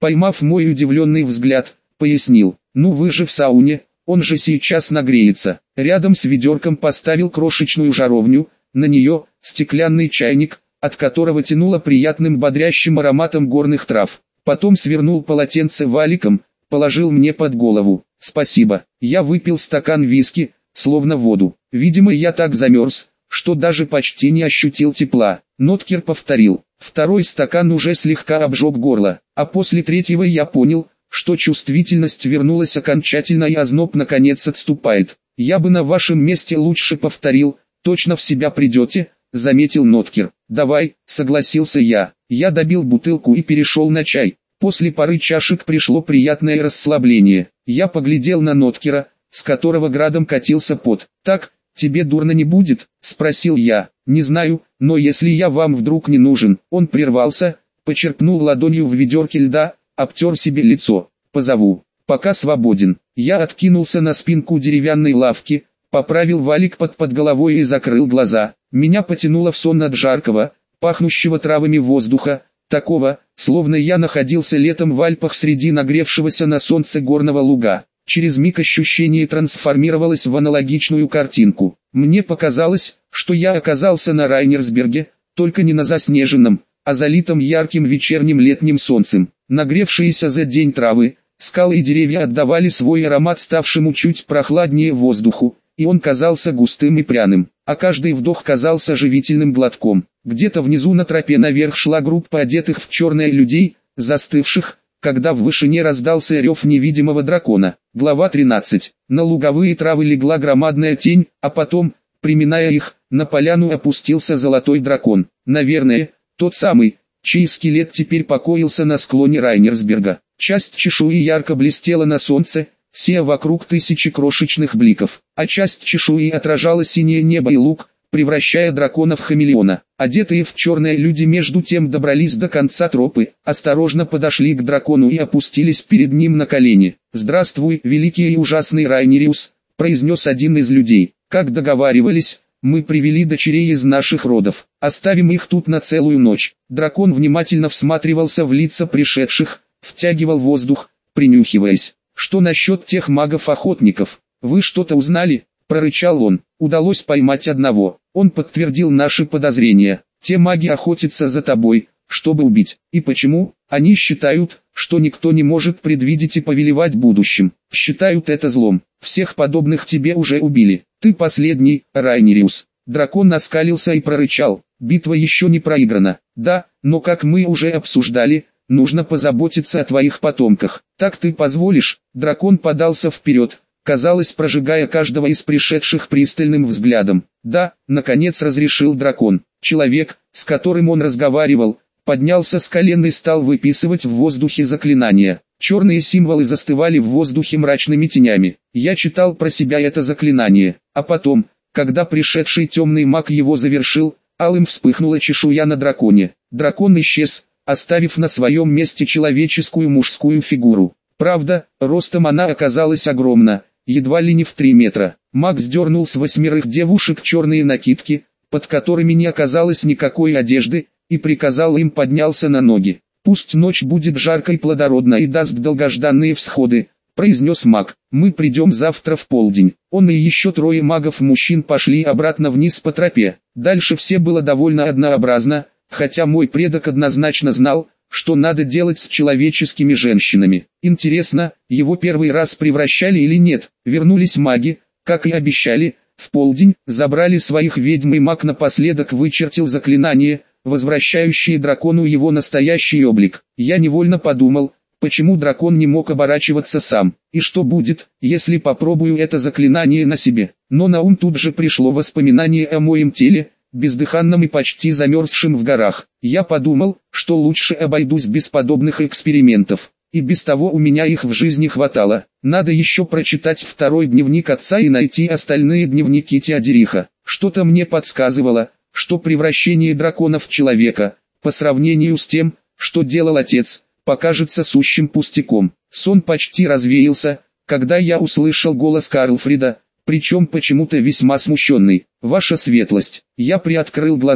Поймав мой удивленный взгляд, пояснил: «Ну вы же в сауне, он же сейчас нагреется». Рядом с ведерком поставил крошечную жаровню, на нее стеклянный чайник, от которого тянуло приятным бодрящим ароматом горных трав. Потом свернул полотенце валиком, положил мне под голову. «Спасибо». Я выпил стакан виски, словно воду. Видимо, я так замерз, что даже почти не ощутил тепла. Ноткер повторил. Второй стакан уже слегка обжег горло, а после третьего я понял, что чувствительность вернулась окончательно и озноб наконец отступает. «Я бы на вашем месте лучше повторил, точно в себя придете», — заметил Ноткер. «Давай», — согласился я. Я добил бутылку и перешел на чай. После пары чашек пришло приятное расслабление. Я поглядел на Ноткера, с которого градом катился пот. «Так, тебе дурно не будет?» — спросил я. «Не знаю, но если я вам вдруг не нужен». Он прервался, почерпнул ладонью в ведерке льда, обтер себе лицо. «Позову. Пока свободен». Я откинулся на спинку деревянной лавки, поправил валик под головой и закрыл глаза. Меня потянуло в сон от жаркого, пахнущего травами воздуха, такого, словно я находился летом в Альпах среди нагревшегося на солнце горного луга. Через миг ощущение трансформировалось в аналогичную картинку. Мне показалось, что я оказался на Райнерсберге, только не на заснеженном, а залитом ярким вечерним летним солнцем. Нагревшиеся за день травы, скалы и деревья отдавали свой аромат ставшему чуть прохладнее воздуху, и он казался густым и пряным, а каждый вдох казался живительным глотком. Где-то внизу на тропе наверх шла группа одетых в черное людей, застывших, когда в вышине раздался рев невидимого дракона. Глава 13. На луговые травы легла громадная тень, а потом, приминая их, на поляну опустился золотой дракон. Наверное, тот самый, чей скелет теперь покоился на склоне Райнерсберга. Часть чешуи ярко блестела на солнце, сея вокруг тысячи крошечных бликов, а часть чешуи отражала синее небо и луг, превращая дракона в хамелеона. Одетые в черное люди между тем добрались до конца тропы, осторожно подошли к дракону и опустились перед ним на колени. «Здравствуй, великий и ужасный Райнериус», — произнес один из людей. «Как договаривались, мы привели дочерей из наших родов. Оставим их тут на целую ночь». Дракон внимательно всматривался в лица пришедших, втягивал воздух, принюхиваясь. «Что насчет тех магов-охотников? Вы что-то узнали?» — прорычал он. «Удалось поймать одного. Он подтвердил наши подозрения. Те маги охотятся за тобой, чтобы убить. И почему? Они считают, что никто не может предвидеть и повелевать будущим. Считают это злом. Всех подобных тебе уже убили. Ты последний, Райнериус». Дракон оскалился и прорычал. «Битва еще не проиграна. Да, но как мы уже обсуждали, нужно позаботиться о твоих потомках. Так ты позволишь?» Дракон подался вперед, казалось, прожигая каждого из пришедших пристальным взглядом. «Да», — наконец разрешил дракон. Человек, с которым он разговаривал, поднялся с колен и стал выписывать в воздухе заклинания. Черные символы застывали в воздухе мрачными тенями. Я читал про себя это заклинание, а потом, когда пришедший темный маг его завершил, алым вспыхнула чешуя на драконе. Дракон исчез, оставив на своем месте человеческую мужскую фигуру. Правда, ростом она оказалась огромна, едва ли не в 3 метра. Маг сдернул с 8 девушек черные накидки, под которыми не оказалось никакой одежды, и приказал им подняться на ноги. «Пусть ночь будет жаркой и плодородной и даст долгожданные всходы», — произнес маг. «Мы придем завтра в полдень». Он и еще 3 магов-мужчин пошли обратно вниз по тропе. Дальше все было довольно однообразно, хотя мой предок однозначно знал, что надо делать с человеческими женщинами. Интересно, его первый раз превращали или нет? Вернулись маги, как и обещали, в полдень, забрали своих ведьм и маг напоследок вычертил заклинание, возвращающее дракону его настоящий облик. Я невольно подумал, почему дракон не мог оборачиваться сам, и что будет, если попробую это заклинание на себе. Но на ум тут же пришло воспоминание о моем теле, бездыханным и почти замерзшим в горах. Я подумал, что лучше обойдусь без подобных экспериментов. И без того у меня их в жизни хватало. Надо еще прочитать 2-й дневник отца и найти остальные дневники Теодериха. Что-то мне подсказывало, что превращение дракона в человека, по сравнению с тем, что делал отец, покажется сущим пустяком. Сон почти развеялся, когда я услышал голос Карлфрида, причем почему-то весьма смущенный. «Ваша светлость». Я приоткрыл глаза,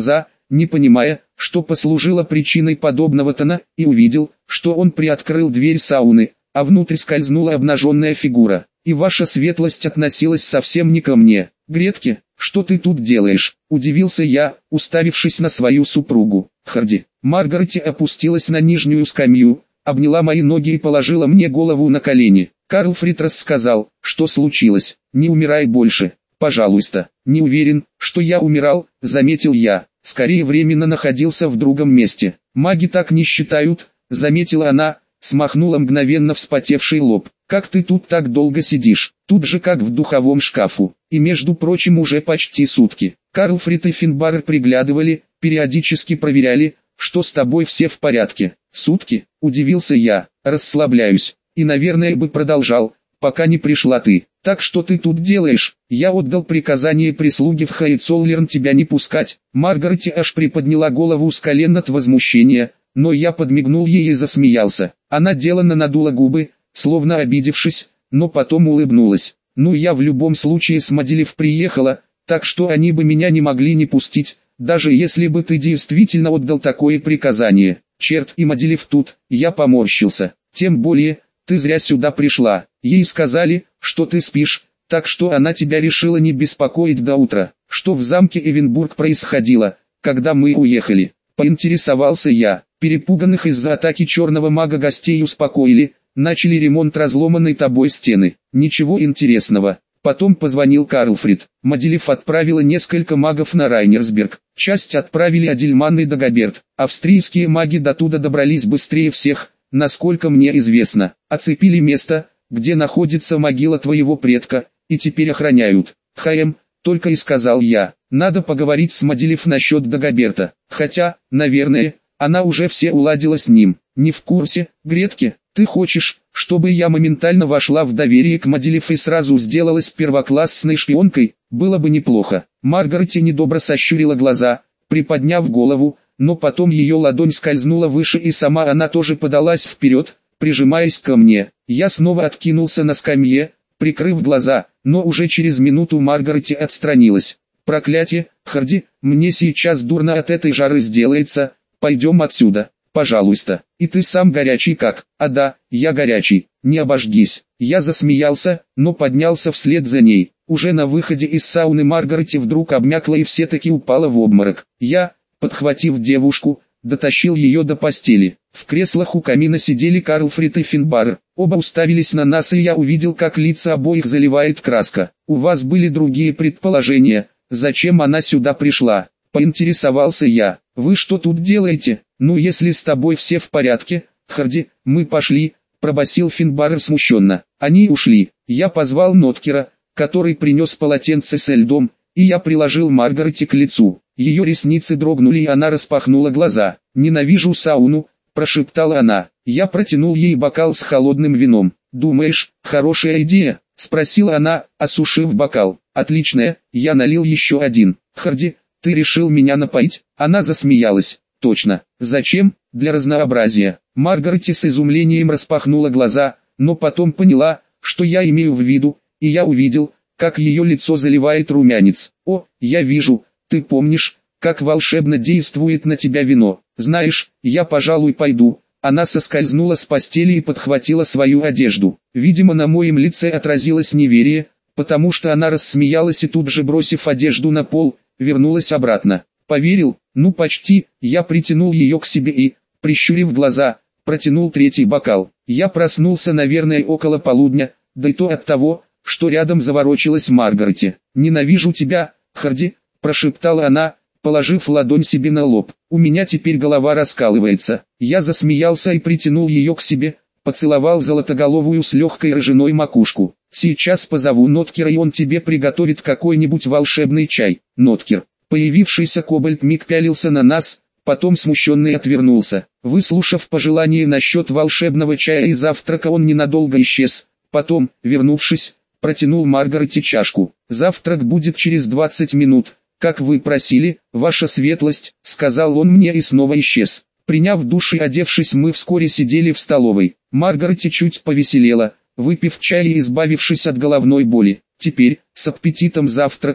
не понимая, что послужило причиной подобного тона, и увидел, что он приоткрыл дверь сауны, а внутрь скользнула обнаженная фигура. «И ваша светлость относилась совсем не ко мне. Гретке, что ты тут делаешь?» – удивился я, уставившись на свою супругу. «Харди». Маргарет опустилась на нижнюю скамью, обняла мои ноги и положила мне голову на колени. Карлфрид рассказал, что случилось. «Не умирай больше, пожалуйста». «Не уверен, что я умирал», — заметил я. «Скорее временно находился в другом месте». «Маги так не считают», — заметила она, смахнула мгновенно вспотевший лоб. «Как ты тут так долго сидишь? Тут же как в духовом шкафу. И между прочим уже почти сутки». Карлфрид и Финбар приглядывали, периодически проверяли, что с тобой все в порядке. «Сутки?» – удивился я. «Расслабляюсь. И наверное бы продолжал, пока не пришла ты. Так что ты тут делаешь?» «Я отдал приказание прислуге в Хайцоллерн тебя не пускать». Маргарет аж приподняла голову с колен от возмущения, но я подмигнул ей и засмеялся. Она деланно надула губы, словно обидевшись, но потом улыбнулась. «Ну я в любом случае с Мадилев приехала, так что они бы меня не могли не пустить, даже если бы ты действительно отдал такое приказание». «Черт, и Мадилев тут», я поморщился. «Тем более, ты зря сюда пришла. Ей сказали, что ты спишь, так что она тебя решила не беспокоить до утра». «Что в замке Эвенбург происходило, когда мы уехали?» – поинтересовался я. «Перепуганных из-за атаки черного мага гостей успокоили, начали ремонт разломанной тобой стены. Ничего интересного». Потом позвонил Карлфрид. Мадилев отправила несколько магов на Райнерсберг. Часть отправили Адельман и Дагоберт. Австрийские маги до туда добрались быстрее всех, насколько мне известно. Оцепили место, где находится могила твоего предка, и теперь охраняют. Только и сказал я. Надо поговорить с Мадилев насчет Дагоберта. Хотя, наверное, она уже все уладила с ним. Не в курсе, Гретке? Ты хочешь, чтобы я моментально вошла в доверие к Мадилев и сразу сделалась первоклассной шпионкой? Было бы неплохо. Маргарет недобро сощурила глаза, приподняв голову, но потом ее ладонь скользнула выше и сама она тоже подалась вперед, прижимаясь ко мне. Я снова откинулся на скамье, прикрыв глаза, но уже через минуту Маргарет отстранилась. «Проклятие, Харди, мне сейчас дурно от этой жары сделается, пойдем отсюда. Пожалуйста, и ты сам горячий как?» «А да, я горячий, не обожгись». Я засмеялся, но поднялся вслед за ней. Уже на выходе из сауны Маргарет вдруг обмякла и все-таки упала в обморок. Я, подхватив девушку, дотащил ее до постели. В креслах у камина сидели Карлфрид и Финбар. Оба уставились на нас, и я увидел, как лица обоих заливает краска. «У вас были другие предположения, зачем она сюда пришла?» – поинтересовался я. «Вы что тут делаете?» «Ну если с тобой все в порядке, Харди, мы пошли», – пробасил Финбар смущенно. Они ушли. Я позвал Ноткера, который принес полотенце со льдом, и я приложил Маргарет к лицу. Ее ресницы дрогнули и она распахнула глаза. «Ненавижу сауну», – прошептала она. Я протянул ей бокал с холодным вином. «Думаешь, хорошая идея?» – спросила она, осушив бокал. «Отличная», я налил еще один. «Харди, ты решил меня напоить?» Она засмеялась. «Точно. Зачем?» «Для разнообразия». Маргарет с изумлением распахнула глаза, но потом поняла, что я имею в виду, и я увидел, как ее лицо заливает румянец. «О, я вижу, ты помнишь, как волшебно действует на тебя вино. Знаешь, я, пожалуй, пойду». Она соскользнула с постели и подхватила свою одежду. Видимо, на моем лице отразилось неверие, потому что она рассмеялась и тут же, бросив одежду на пол, вернулась обратно. «Поверил?» «Ну почти». Я притянул ее к себе и, прищурив глаза, протянул третий бокал. Я проснулся, наверное, около полудня, да и то от того, что рядом заворочилась Маргарет. «Ненавижу тебя, Харди», – прошептала она, положив ладонь себе на лоб. «У меня теперь голова раскалывается». Я засмеялся и притянул ее к себе, поцеловал золотоголовую с легкой рыжиной макушку. «Сейчас позову Ноткера, и он тебе приготовит какой-нибудь волшебный чай». Ноткер. Появившийся кобальт миг пялился на нас, потом смущенный отвернулся. Выслушав пожелание насчет волшебного чая и завтрака, он ненадолго исчез. Потом, вернувшись, протянул Маргарете чашку. «Завтрак будет через 20 минут, как вы просили, ваша светлость», — сказал он мне и снова исчез. Приняв душ и одевшись, мы вскоре сидели в столовой. Маргарет чуть повеселела, выпив чай и избавившись от головной боли. Теперь, с аппетитом завтракая,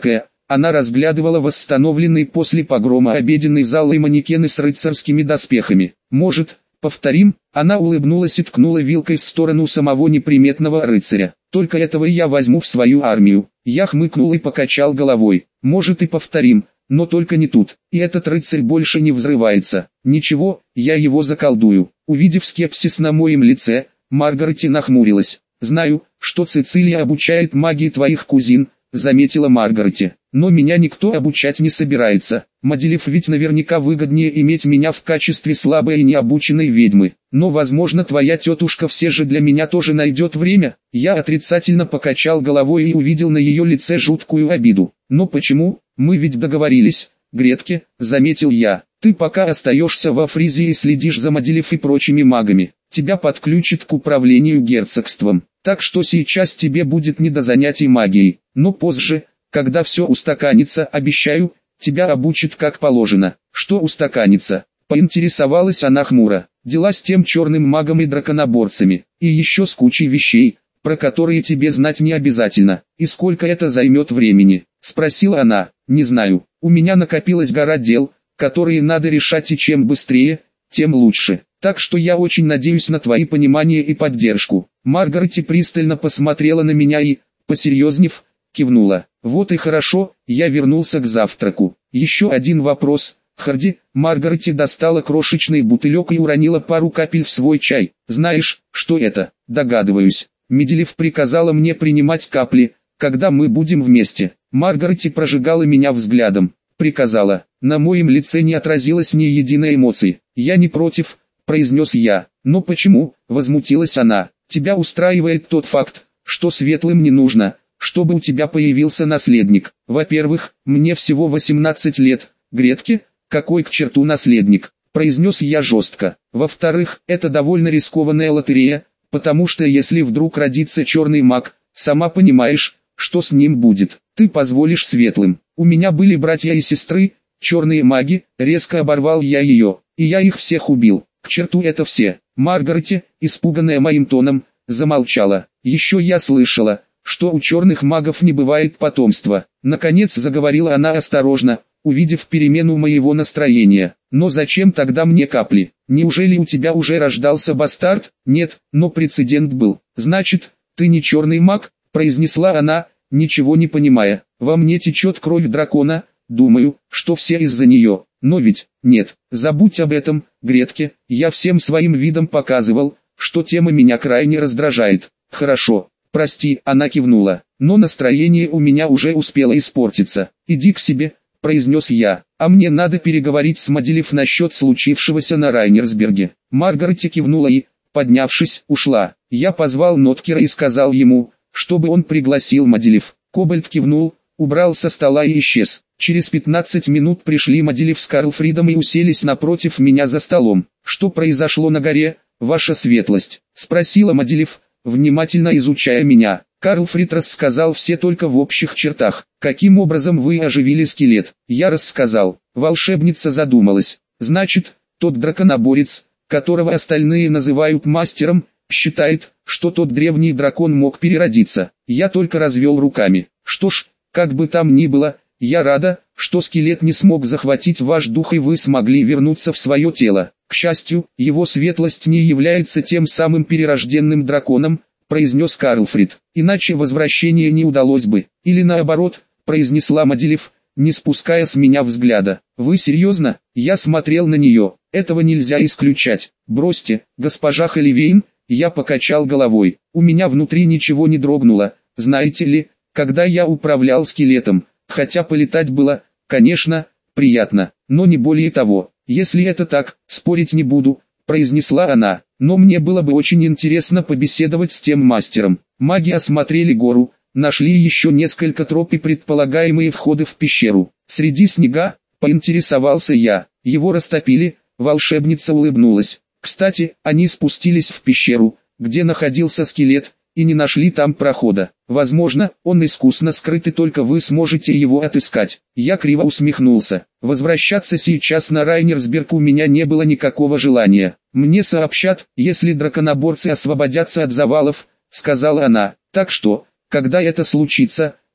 Она разглядывала восстановленный после погрома обеденный зал и манекены с рыцарскими доспехами. «Может, повторим?» Она улыбнулась и ткнула вилкой в сторону самого неприметного рыцаря. «Только этого я возьму в свою армию». Я хмыкнул и покачал головой. «Может и повторим, но только не тут. И этот рыцарь больше не взрывается. Ничего, я его заколдую». Увидев скепсис на моем лице, Маргарет нахмурилась. «Знаю, что Цицилия обучает магии твоих кузин», — заметила Маргарет. «Но меня никто обучать не собирается. Маделев, ведь наверняка выгоднее иметь меня в качестве слабой и необученной ведьмы. Но возможно твоя тетушка все же для меня тоже найдет время». Я отрицательно покачал головой и увидел на ее лице жуткую обиду. «Но почему? Мы ведь договорились, Гретке», — заметил я. «Ты пока остаешься во Фризии и следишь за Маделев и прочими магами. Тебя подключат к управлению герцогством. Так что сейчас тебе будет не до занятий магией. Но позже, когда все устаканится, обещаю, тебя обучат как положено». «Что устаканится?» — поинтересовалась она хмуро. «Дела с тем черным магом и драконоборцами. И еще с кучей вещей, про которые тебе знать не обязательно. И сколько это займет времени?» — спросила она. «Не знаю. У меня накопилась гора дел, которые надо решать, и чем быстрее, тем лучше. Так что я очень надеюсь на твои понимание и поддержку». Маргарет пристально посмотрела на меня и, посерьезнев, кивнула. «Вот и хорошо», я вернулся к завтраку. «Еще один вопрос, Харди». Маргарет достала крошечный бутылек и уронила пару капель в свой чай. «Знаешь, что это?» «Догадываюсь. Меделев приказала мне принимать капли, когда мы будем вместе». Маргарет прожигала меня взглядом. «Приказала». На моем лице не отразилось ни единой эмоции. «Я не против», произнес я. «Но почему?» — возмутилась она. «Тебя устраивает тот факт, что светлым не нужно, чтобы у тебя появился наследник. Во-первых, мне всего 18 лет, Гретке, какой к черту наследник?» — произнес я жестко. «Во-вторых, это довольно рискованная лотерея, потому что если вдруг родится черный маг, сама понимаешь, что с ним будет. Ты позволишь светлым. У меня были братья и сестры, черные маги», — резко оборвал я ее, «и я их всех убил. К черту это все». Маргарет, испуганная моим тоном, замолчала. «Еще я слышала, что у черных магов не бывает потомства». Наконец заговорила она осторожно, увидев перемену моего настроения. «Но зачем тогда мне капли? Неужели у тебя уже рождался бастард?» «Нет, но прецедент был». «Значит, ты не черный маг?» — произнесла она, ничего не понимая. «Во мне течет кровь дракона, думаю, что все из-за нее. Но ведь, нет, забудь об этом, Гретке, я всем своим видом показывал, что тема меня крайне раздражает». «Хорошо, прости», она кивнула, «но настроение у меня уже успело испортиться. Иди к себе», произнес я, «а мне надо переговорить с Маделев насчет случившегося на Райнерсберге». Маргарет кивнула и, поднявшись, ушла. Я позвал Ноткера и сказал ему, чтобы он пригласил Маделев. Кобальт кивнул, убрал со стола и исчез. Через 15 минут пришли Маделев с Карлфридом и уселись напротив меня за столом. «Что произошло на горе, ваша светлость?» — спросила Маделев, внимательно изучая меня. Карлфрид рассказал все только в общих чертах. «Каким образом вы оживили скелет?» Я рассказал. Волшебница задумалась. «Значит, тот драконоборец, которого остальные называют мастером, считает, что тот древний дракон мог переродиться». Я только развел руками. «Что ж, как бы там ни было, я рада, что скелет не смог захватить ваш дух и вы смогли вернуться в свое тело. К счастью, его светлость не является тем самым перерожденным драконом», произнес Карлфрид. «Иначе возвращение не удалось бы. Или наоборот», произнесла Маделев, не спуская с меня взгляда. «Вы серьезно?» Я смотрел на нее. «Этого нельзя исключать». «Бросьте, госпожа Холивейн», я покачал головой. У меня внутри ничего не дрогнуло. Знаете ли, когда я управлял скелетом, хотя полетать было, конечно, приятно, но не более того. «Если это так, спорить не буду», произнесла она. «Но мне было бы очень интересно побеседовать с тем мастером». Маги осмотрели гору, нашли еще несколько троп и предполагаемые входы в пещеру. «Среди снега?» — поинтересовался я. «Его растопили», — волшебница улыбнулась. «Кстати, они спустились в пещеру, где находился скелет, и не нашли там прохода. Возможно, он искусно скрыт и только вы сможете его отыскать». Я криво усмехнулся. Возвращаться сейчас на Райнерсберг у меня не было никакого желания. «Мне сообщат, если драконоборцы освободятся от завалов», — сказала она. «Так что, когда это случится,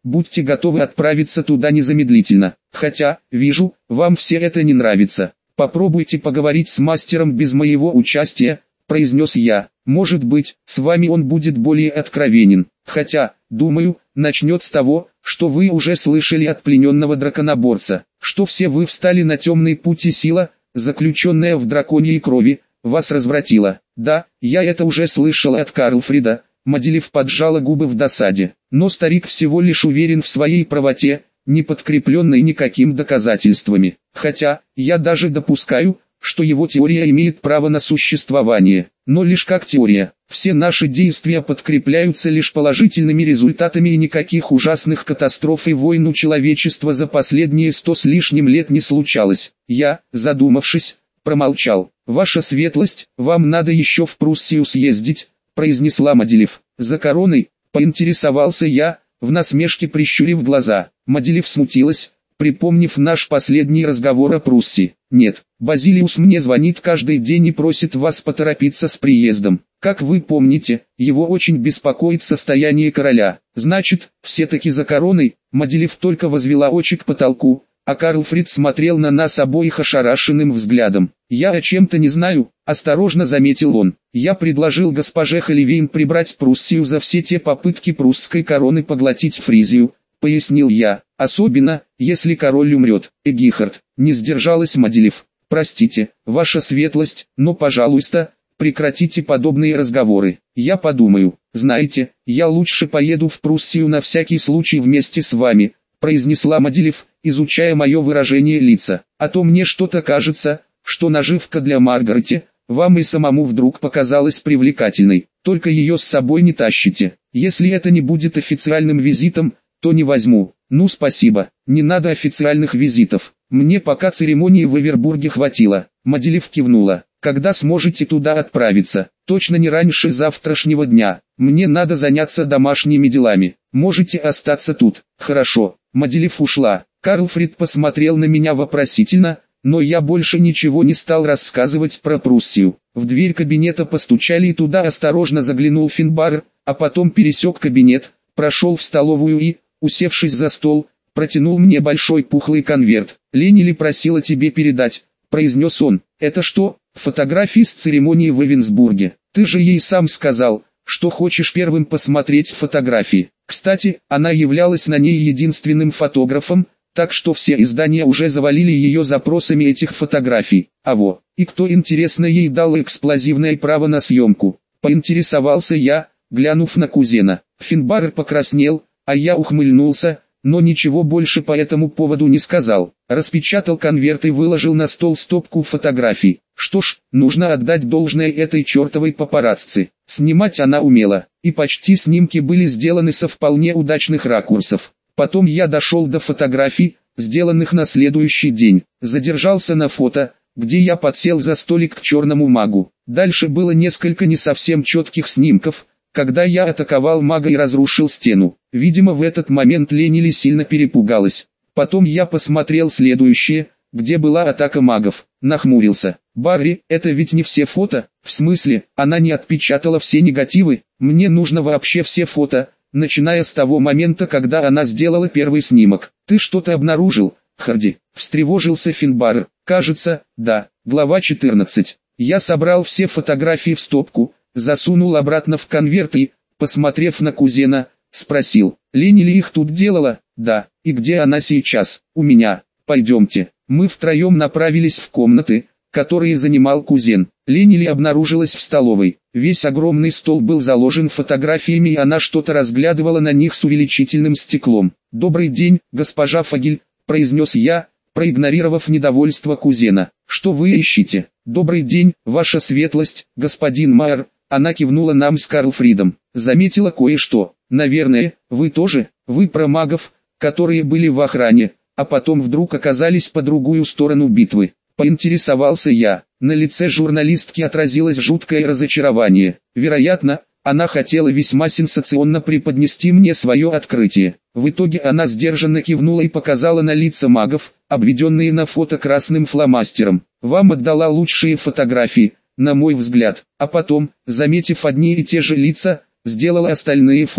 будьте готовы отправиться туда незамедлительно. Хотя, вижу, вам все это не нравится. Попробуйте поговорить с мастером без моего участия, произнес я. Может быть, с вами он будет более откровенен. Хотя, думаю, начнет с того, что вы уже слышали от плененного драконоборца, что все вы встали на темный путь и сила, заключенная в драконьей крови, вас развратила. Да, я это уже слышал от Карлфрида. Маделев поджала губы в досаде. Но старик всего лишь уверен в своей правоте, не подкрепленной никаким доказательствами. Хотя, я даже допускаю, что его теория имеет право на существование, но лишь как теория. Все наши действия подкрепляются лишь положительными результатами, и никаких ужасных катастроф и войн у человечества за последние 100 с лишним лет не случалось. Я, задумавшись, промолчал. «Ваша светлость, вам надо еще в Пруссию съездить», произнесла Маделев. «За короной?» — поинтересовался я, в насмешке прищурив глаза. Маделев смутилась, припомнив наш последний разговор о Пруссии. «Нет, Базилиус мне звонит каждый день и просит вас поторопиться с приездом. Как вы помните, его очень беспокоит состояние короля. Значит, все-таки за короной?» Маделев только возвела очи к потолку, а Карлфрид смотрел на нас обоих ошарашенным взглядом. «Я о чем-то не знаю», — осторожно заметил он. «Я предложил госпоже Холивейн прибрать Пруссию за все те попытки прусской короны поглотить Фризию», — пояснил я. «Особенно, если король умрет». Эгихард, не сдержалась Маделев. «Простите, ваша светлость, но, пожалуйста, прекратите подобные разговоры. Я подумаю. Знаете, я лучше поеду в Пруссию на всякий случай вместе с вами», произнесла Маделев, изучая мое выражение лица. «А то мне что-то кажется, что наживка для Маргарете, вам и самому вдруг показалась привлекательной. Только ее с собой не тащите. Если это не будет официальным визитом, то не возьму». «Ну спасибо, не надо официальных визитов. Мне пока церемонии в Эвербурге хватило». Маделев кивнула. «Когда сможете туда отправиться?» «Точно не раньше завтрашнего дня. Мне надо заняться домашними делами. Можете остаться тут». «Хорошо». Маделев ушла. Карлфрид посмотрел на меня вопросительно, но я больше ничего не стал рассказывать про Пруссию. В дверь кабинета постучали, и туда осторожно заглянул Финбар, а потом пересек кабинет, прошел в столовую и, усевшись за стол, протянул мне большой пухлый конверт. «Ленили просила тебе передать», — произнес он. «Это что?» «Фотографии с церемонии в Эвенсбурге. Ты же ей сам сказал, что хочешь первым посмотреть фотографии. Кстати, она являлась на ней единственным фотографом, так что все издания уже завалили ее запросами этих фотографий. И кто, интересно, ей дал эксклюзивное право на съемку?» Поинтересовался я, глянув на кузена. Финбар покраснел, а я ухмыльнулся, но ничего больше по этому поводу не сказал. Распечатал конверт и выложил на стол стопку фотографий. Что ж, нужно отдать должное этой чертовой папарацци. Снимать она умела, и почти снимки были сделаны со вполне удачных ракурсов. Потом я дошел до фотографий, сделанных на следующий день. Задержался на фото, где я подсел за столик к черному магу. Дальше было несколько не совсем четких снимков, когда я атаковал мага и разрушил стену. Видимо, в этот момент Ленили сильно перепугалась. Потом я посмотрел следующее, где была атака магов. Нахмурился. «Барри, это ведь не все фото?» «В смысле, она не отпечатала все негативы? Мне нужно вообще все фото, начиная с того момента, когда она сделала первый снимок». «Ты что-то обнаружил, Харди?» Встревожился Финбар. «Кажется, да». Глава 14. Я собрал все фотографии в стопку, засунул обратно в конверт и, посмотрев на кузена, спросил: «Ленили их тут делала?» «Да». «И где она сейчас?» «У меня». «Пойдемте». Мы втроем направились в комнаты, которые занимал кузен. Ленили обнаружилась в столовой. Весь огромный стол был заложен фотографиями, и она что-то разглядывала на них с увеличительным стеклом. «Добрый день, госпожа Фагель», — произнес я, проигнорировав недовольство кузена. «Что вы ищете?» «Добрый день, ваша светлость, господин Майер». Она кивнула нам с Карлфридом. «Заметила кое-что. Наверное, вы тоже. Вы про магов, которые были в охране, а потом вдруг оказались по другую сторону битвы». Поинтересовался я. На лице журналистки отразилось жуткое разочарование. Вероятно, она хотела весьма сенсационно преподнести мне свое открытие. В итоге она сдержанно кивнула и показала на лица магов, обведенные на фото красным фломастером. «Вам отдала лучшие фотографии, на мой взгляд, а потом, заметив одни и те же лица, сделала остальные фото».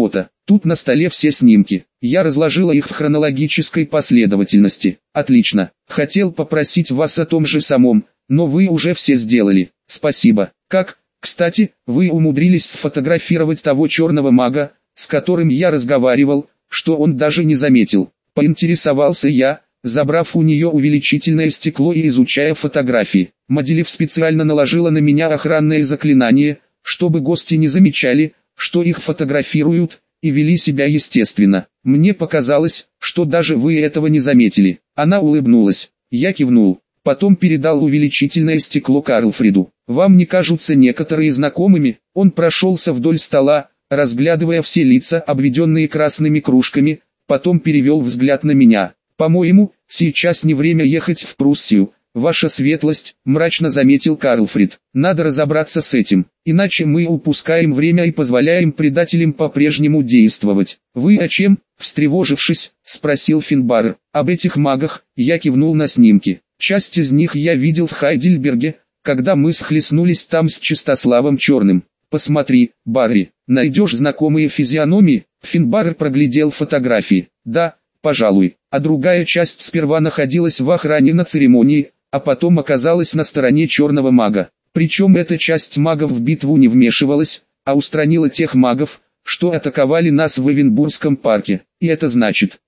Тут на столе все снимки. Я разложила их в хронологической последовательности. Отлично. Хотел попросить вас о том же самом, но вы уже все сделали. Спасибо. Как, кстати, вы умудрились сфотографировать того черного мага, с которым я разговаривал, что он даже не заметил? Поинтересовался я, забрав у нее увеличительное стекло и изучая фотографии. Мадилев специально наложила на меня охранное заклинание, чтобы гости не замечали, что их фотографируют, и вели себя естественно. Мне показалось, что даже вы этого не заметили. Она улыбнулась. Я кивнул. Потом передал увеличительное стекло Карлфриду. Вам не кажутся некоторые знакомыми? Он прошелся вдоль стола, разглядывая все лица, обведенные красными кружками, потом перевел взгляд на меня. «По-моему, сейчас не время ехать в Пруссию, ваша светлость», — мрачно заметил Карлфрид. «Надо разобраться с этим, иначе мы упускаем время и позволяем предателям по-прежнему действовать». «Вы о чем?» — встревожившись, спросил Финбарр. «Об этих магах», — я кивнул на снимки. «Часть из них я видел в Хайдельберге, когда мы схлестнулись там с Чистославом Черным. Посмотри, Барри, найдешь знакомые физиономии?» Финбарр проглядел фотографии. «Да, пожалуй». А другая часть сперва находилась в охране на церемонии, а потом оказалась на стороне черного мага. Причем эта часть магов в битву не вмешивалась, а устранила тех магов, что атаковали нас в Эвенбургском парке. И это значит,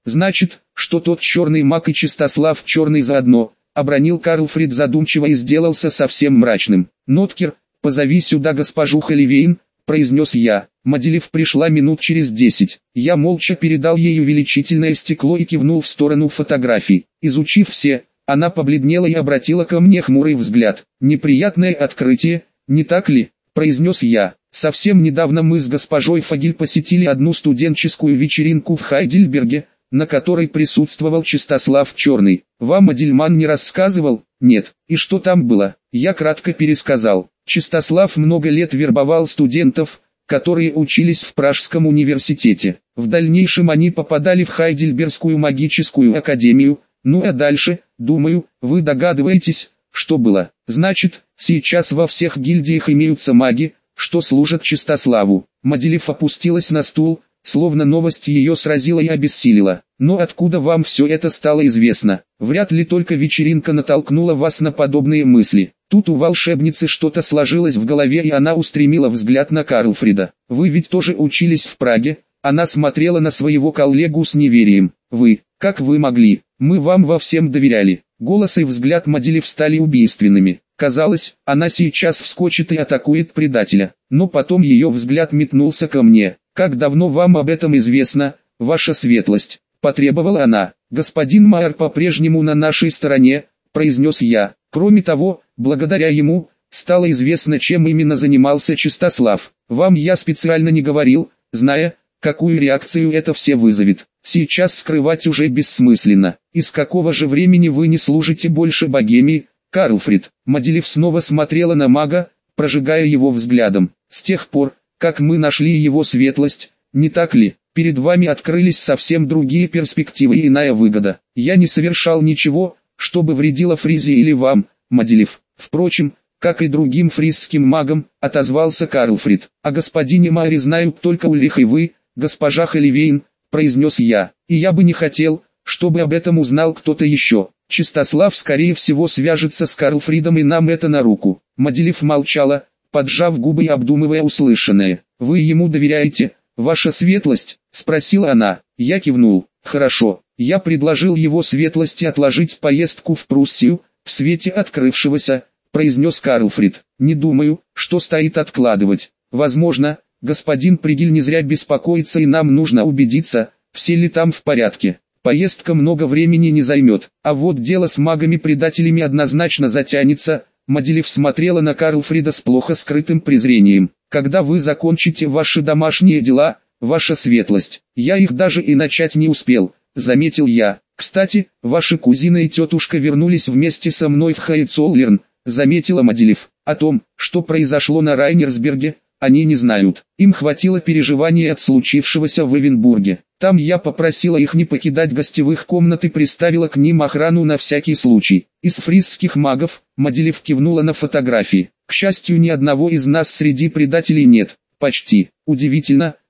что тот черный маг и Чистослав Черный заодно, обронил Карлфрид задумчиво и сделался совсем мрачным. «Ноткер, позови сюда госпожу Холивейн», — произнес я. Мадилев пришла минут через 10. Я молча передал ей увеличительное стекло и кивнул в сторону фотографий. Изучив все, она побледнела и обратила ко мне хмурый взгляд. «Неприятное открытие, не так ли?» — произнес я. «Совсем недавно мы с госпожой Фагель посетили одну студенческую вечеринку в Хайдельберге, на которой присутствовал Чистослав Черный. Вам Адельман не рассказывал?» «Нет». «И что там было?» Я кратко пересказал. Чистослав много лет вербовал студентов, которые учились в Пражском университете. В дальнейшем они попадали в Хайдельбергскую магическую академию, ну а дальше, думаю, вы догадываетесь, что было. Значит, сейчас во всех гильдиях имеются маги, что служат Чистославу». Мадилев опустилась на стул, словно новость ее сразила и обессилила. «Но откуда вам все это стало известно? Вряд ли только вечеринка натолкнула вас на подобные мысли». Тут у волшебницы что-то сложилось в голове, и она устремила взгляд на Карлфрида. «Вы ведь тоже учились в Праге?» Она смотрела на своего коллегу с неверием. «Вы, как вы могли? Мы вам во всем доверяли». Голос и взгляд Мадилев стали убийственными. Казалось, она сейчас вскочит и атакует предателя. Но потом ее взгляд метнулся ко мне. «Как давно вам об этом известно, ваша светлость?» — потребовала она. «Господин Майер по-прежнему на нашей стороне», — произнес я. «Кроме того, благодаря ему, стало известно, чем именно занимался Чистослав. Вам я специально не говорил, зная, какую реакцию это все вызовет. Сейчас скрывать уже бессмысленно. Из какого же времени вы не служите больше богемии, Карлфрид?» Мадилев снова смотрела на мага, прожигая его взглядом. «С тех пор, как мы нашли его светлость, не так ли? Перед вами открылись совсем другие перспективы и иная выгода. Я не совершал ничего, чтобы вредило Фризе или вам, Мадилев. Впрочем, как и другим фризским магам», — отозвался Карлфрид. «О господине Майере знают только Ульрих и вы, госпожа Холивейн», — произнес я. «И я бы не хотел, чтобы об этом узнал кто-то еще. Чистослав скорее всего свяжется с Карлфридом, и нам это на руку». Мадилев молчала, поджав губы и обдумывая услышанное. «Вы ему доверяете, ваша светлость?» — спросила она. Я кивнул. «Хорошо». Я предложил его светлости отложить поездку в Пруссию, в свете открывшегося, произнес Карлфрид. «Не думаю, что стоит откладывать. Возможно, господин Пригель не зря беспокоится, и нам нужно убедиться, все ли там в порядке. Поездка много времени не займет, а вот дело с магами-предателями однозначно затянется». Мадилев смотрела на Карлфрида с плохо скрытым презрением. «Когда вы закончите ваши домашние дела, ваша светлость?» «Я их даже и начать не успел», — заметил я. «Кстати, ваши кузина и тетушка вернулись вместе со мной в Хайцоллерн», — заметила Мадилев. «О том, что произошло на Райнерсберге, они не знают. Им хватило переживаний от случившегося в Эвенбурге. Там я попросила их не покидать гостевых комнат и приставила к ним охрану на всякий случай. Из фризских магов», — Мадилев кивнула на фотографии. «К счастью, ни одного из нас среди предателей нет». «Почти. Удивительно»,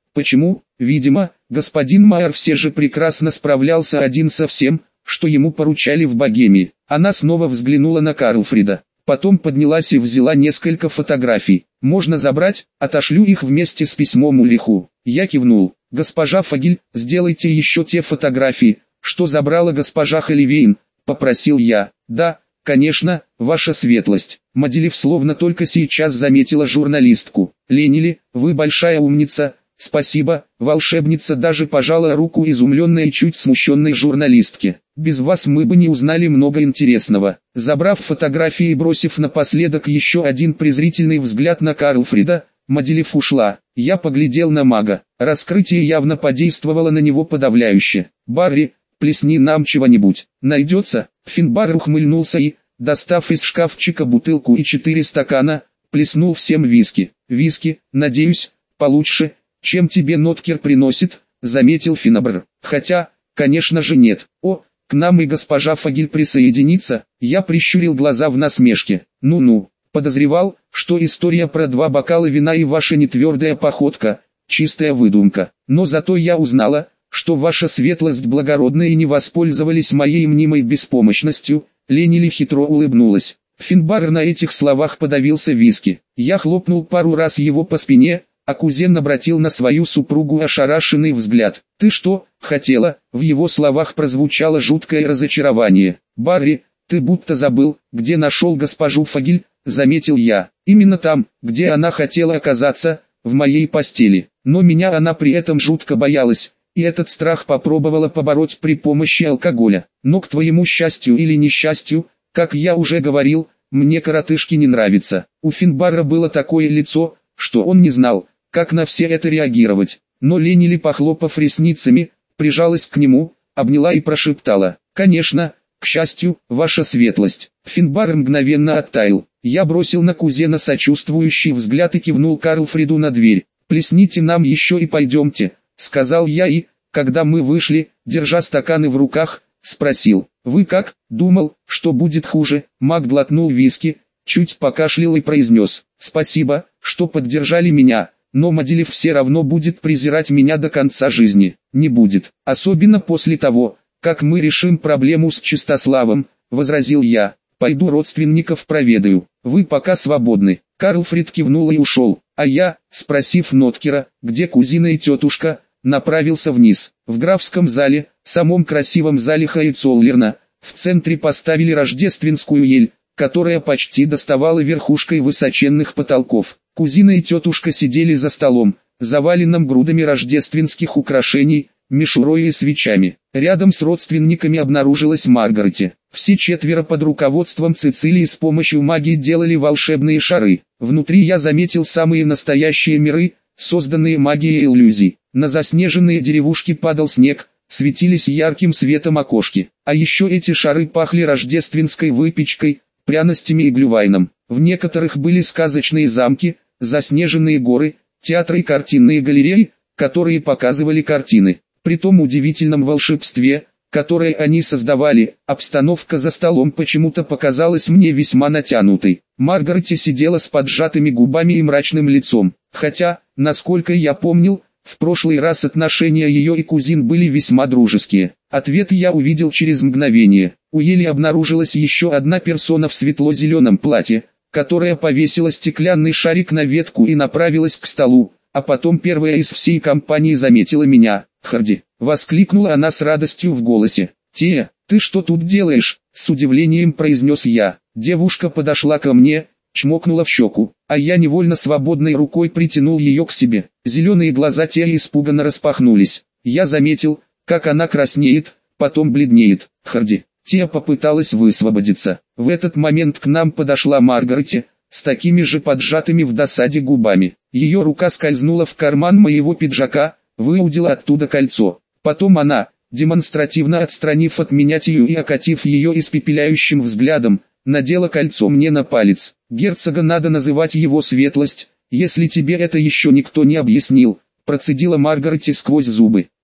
Почему? Видимо, господин Майер все же прекрасно справлялся один со всем, что ему поручали в Богемии. Она снова взглянула на Карлфрида. Потом поднялась и взяла несколько фотографий. «Можно забрать, отошлю их вместе с письмом Ульриху». Я кивнул. «Госпожа Фагель, сделайте еще те фотографии, что забрала госпожа Холивейн», — попросил я. «Да, конечно, ваша светлость». Маделев словно только сейчас заметила журналистку. «Ленили, вы большая умница». «Спасибо», волшебница даже пожала руку изумленной и чуть смущенной журналистке. «Без вас мы бы не узнали много интересного». Забрав фотографии и бросив напоследок еще один презрительный взгляд на Карлфрида, Маделев ушла. Я поглядел на мага. Раскрытие явно подействовало на него подавляюще. «Барри, плесни нам чего-нибудь. Найдется?» Финбар ухмыльнулся и, достав из шкафчика бутылку и 4 стакана, плеснул всем виски. «Виски, надеюсь, получше, чем тебе Ноткер приносит», — заметил Финабр. «Хотя, конечно же нет. О, к нам и госпожа Фагель присоединится». Я прищурил глаза в насмешке. «Ну-ну, подозревал, что история про 2 бокала вина и ваша нетвердая походка — чистая выдумка. Но зато я узнала, что ваша светлость благородная и не воспользовались моей мнимой беспомощностью». Ленили хитро улыбнулась. Финбар на этих словах подавился виски. Я хлопнул пару раз его по спине, а кузен обратил на свою супругу ошарашенный взгляд. «Ты что, хотела?» В его словах прозвучало жуткое разочарование. «Барри, ты будто забыл, где нашел госпожу Фагель», — заметил я. «Именно там, где она хотела оказаться, в моей постели. Но меня она при этом жутко боялась, и этот страх попробовала побороть при помощи алкоголя. Но к твоему счастью или несчастью, как я уже говорил, мне коротышки не нравятся». У Финбара было такое лицо, что он не знал, как на все это реагировать. Но Ленили, похлопав ресницами, прижалась к нему, обняла и прошептала: «Конечно, к счастью, ваша светлость». Финбар мгновенно оттаял. Я бросил на кузена сочувствующий взгляд и кивнул Карлфриду на дверь. «Плесните нам еще и пойдемте», — сказал я и, когда мы вышли, держа стаканы в руках, спросил: «Вы как?» «Думал, что будет хуже». Маг глотнул виски, чуть покашлял и произнес: «Спасибо, что поддержали меня. Но Маделев все равно будет презирать меня до конца жизни». «Не будет, особенно после того, как мы решим проблему с Чистославом», — возразил я. «Пойду родственников проведаю. Вы пока свободны». Карлфрид кивнул и ушел, а я, спросив Ноткера, где кузина и тетушка, направился вниз. В графском зале, самом красивом зале Хоенцоллерна, в центре поставили рождественскую ель, которая почти доставала верхушкой высоченных потолков. Кузина и тетушка сидели за столом, заваленным грудами рождественских украшений, мишурой и свечами. Рядом с родственниками обнаружилась Маргарете. Все 4 под руководством Цицилии с помощью магии делали волшебные шары. Внутри я заметил самые настоящие миры, созданные магией иллюзий. На заснеженные деревушки падал снег, светились ярким светом окошки. А еще эти шары пахли рождественской выпечкой, пряностями и глювайном. В некоторых были сказочные замки, заснеженные горы, театры и картинные галереи, которые показывали картины. При том удивительном волшебстве, которое они создавали, обстановка за столом почему-то показалась мне весьма натянутой. Маргарете сидела с поджатыми губами и мрачным лицом, хотя, насколько я помнил, в прошлый раз отношения ее и кузин были весьма дружеские. Ответ я увидел через мгновение. У ели обнаружилась еще одна персона в светло-зеленом платье, которая повесила стеклянный шарик на ветку и направилась к столу, а потом первая из всей компании заметила меня. «Харди!» — воскликнула она с радостью в голосе. «Тея, ты что тут делаешь?» — с удивлением произнес я. Девушка подошла ко мне, чмокнула в щеку, а я невольно свободной рукой притянул ее к себе. Зеленые глаза Теи испуганно распахнулись. Я заметил, как она краснеет, потом бледнеет. «Харди!» Тея попыталась высвободиться. В этот момент к нам подошла Маргарете, с такими же поджатыми в досаде губами. Ее рука скользнула в карман моего пиджака, выудила оттуда кольцо. Потом она, демонстративно отстранив от меня Тею и окатив ее испепеляющим взглядом, надела кольцо мне на палец. «Герцога надо называть его светлость, если тебе это еще никто не объяснил», процедила Маргарете сквозь зубы.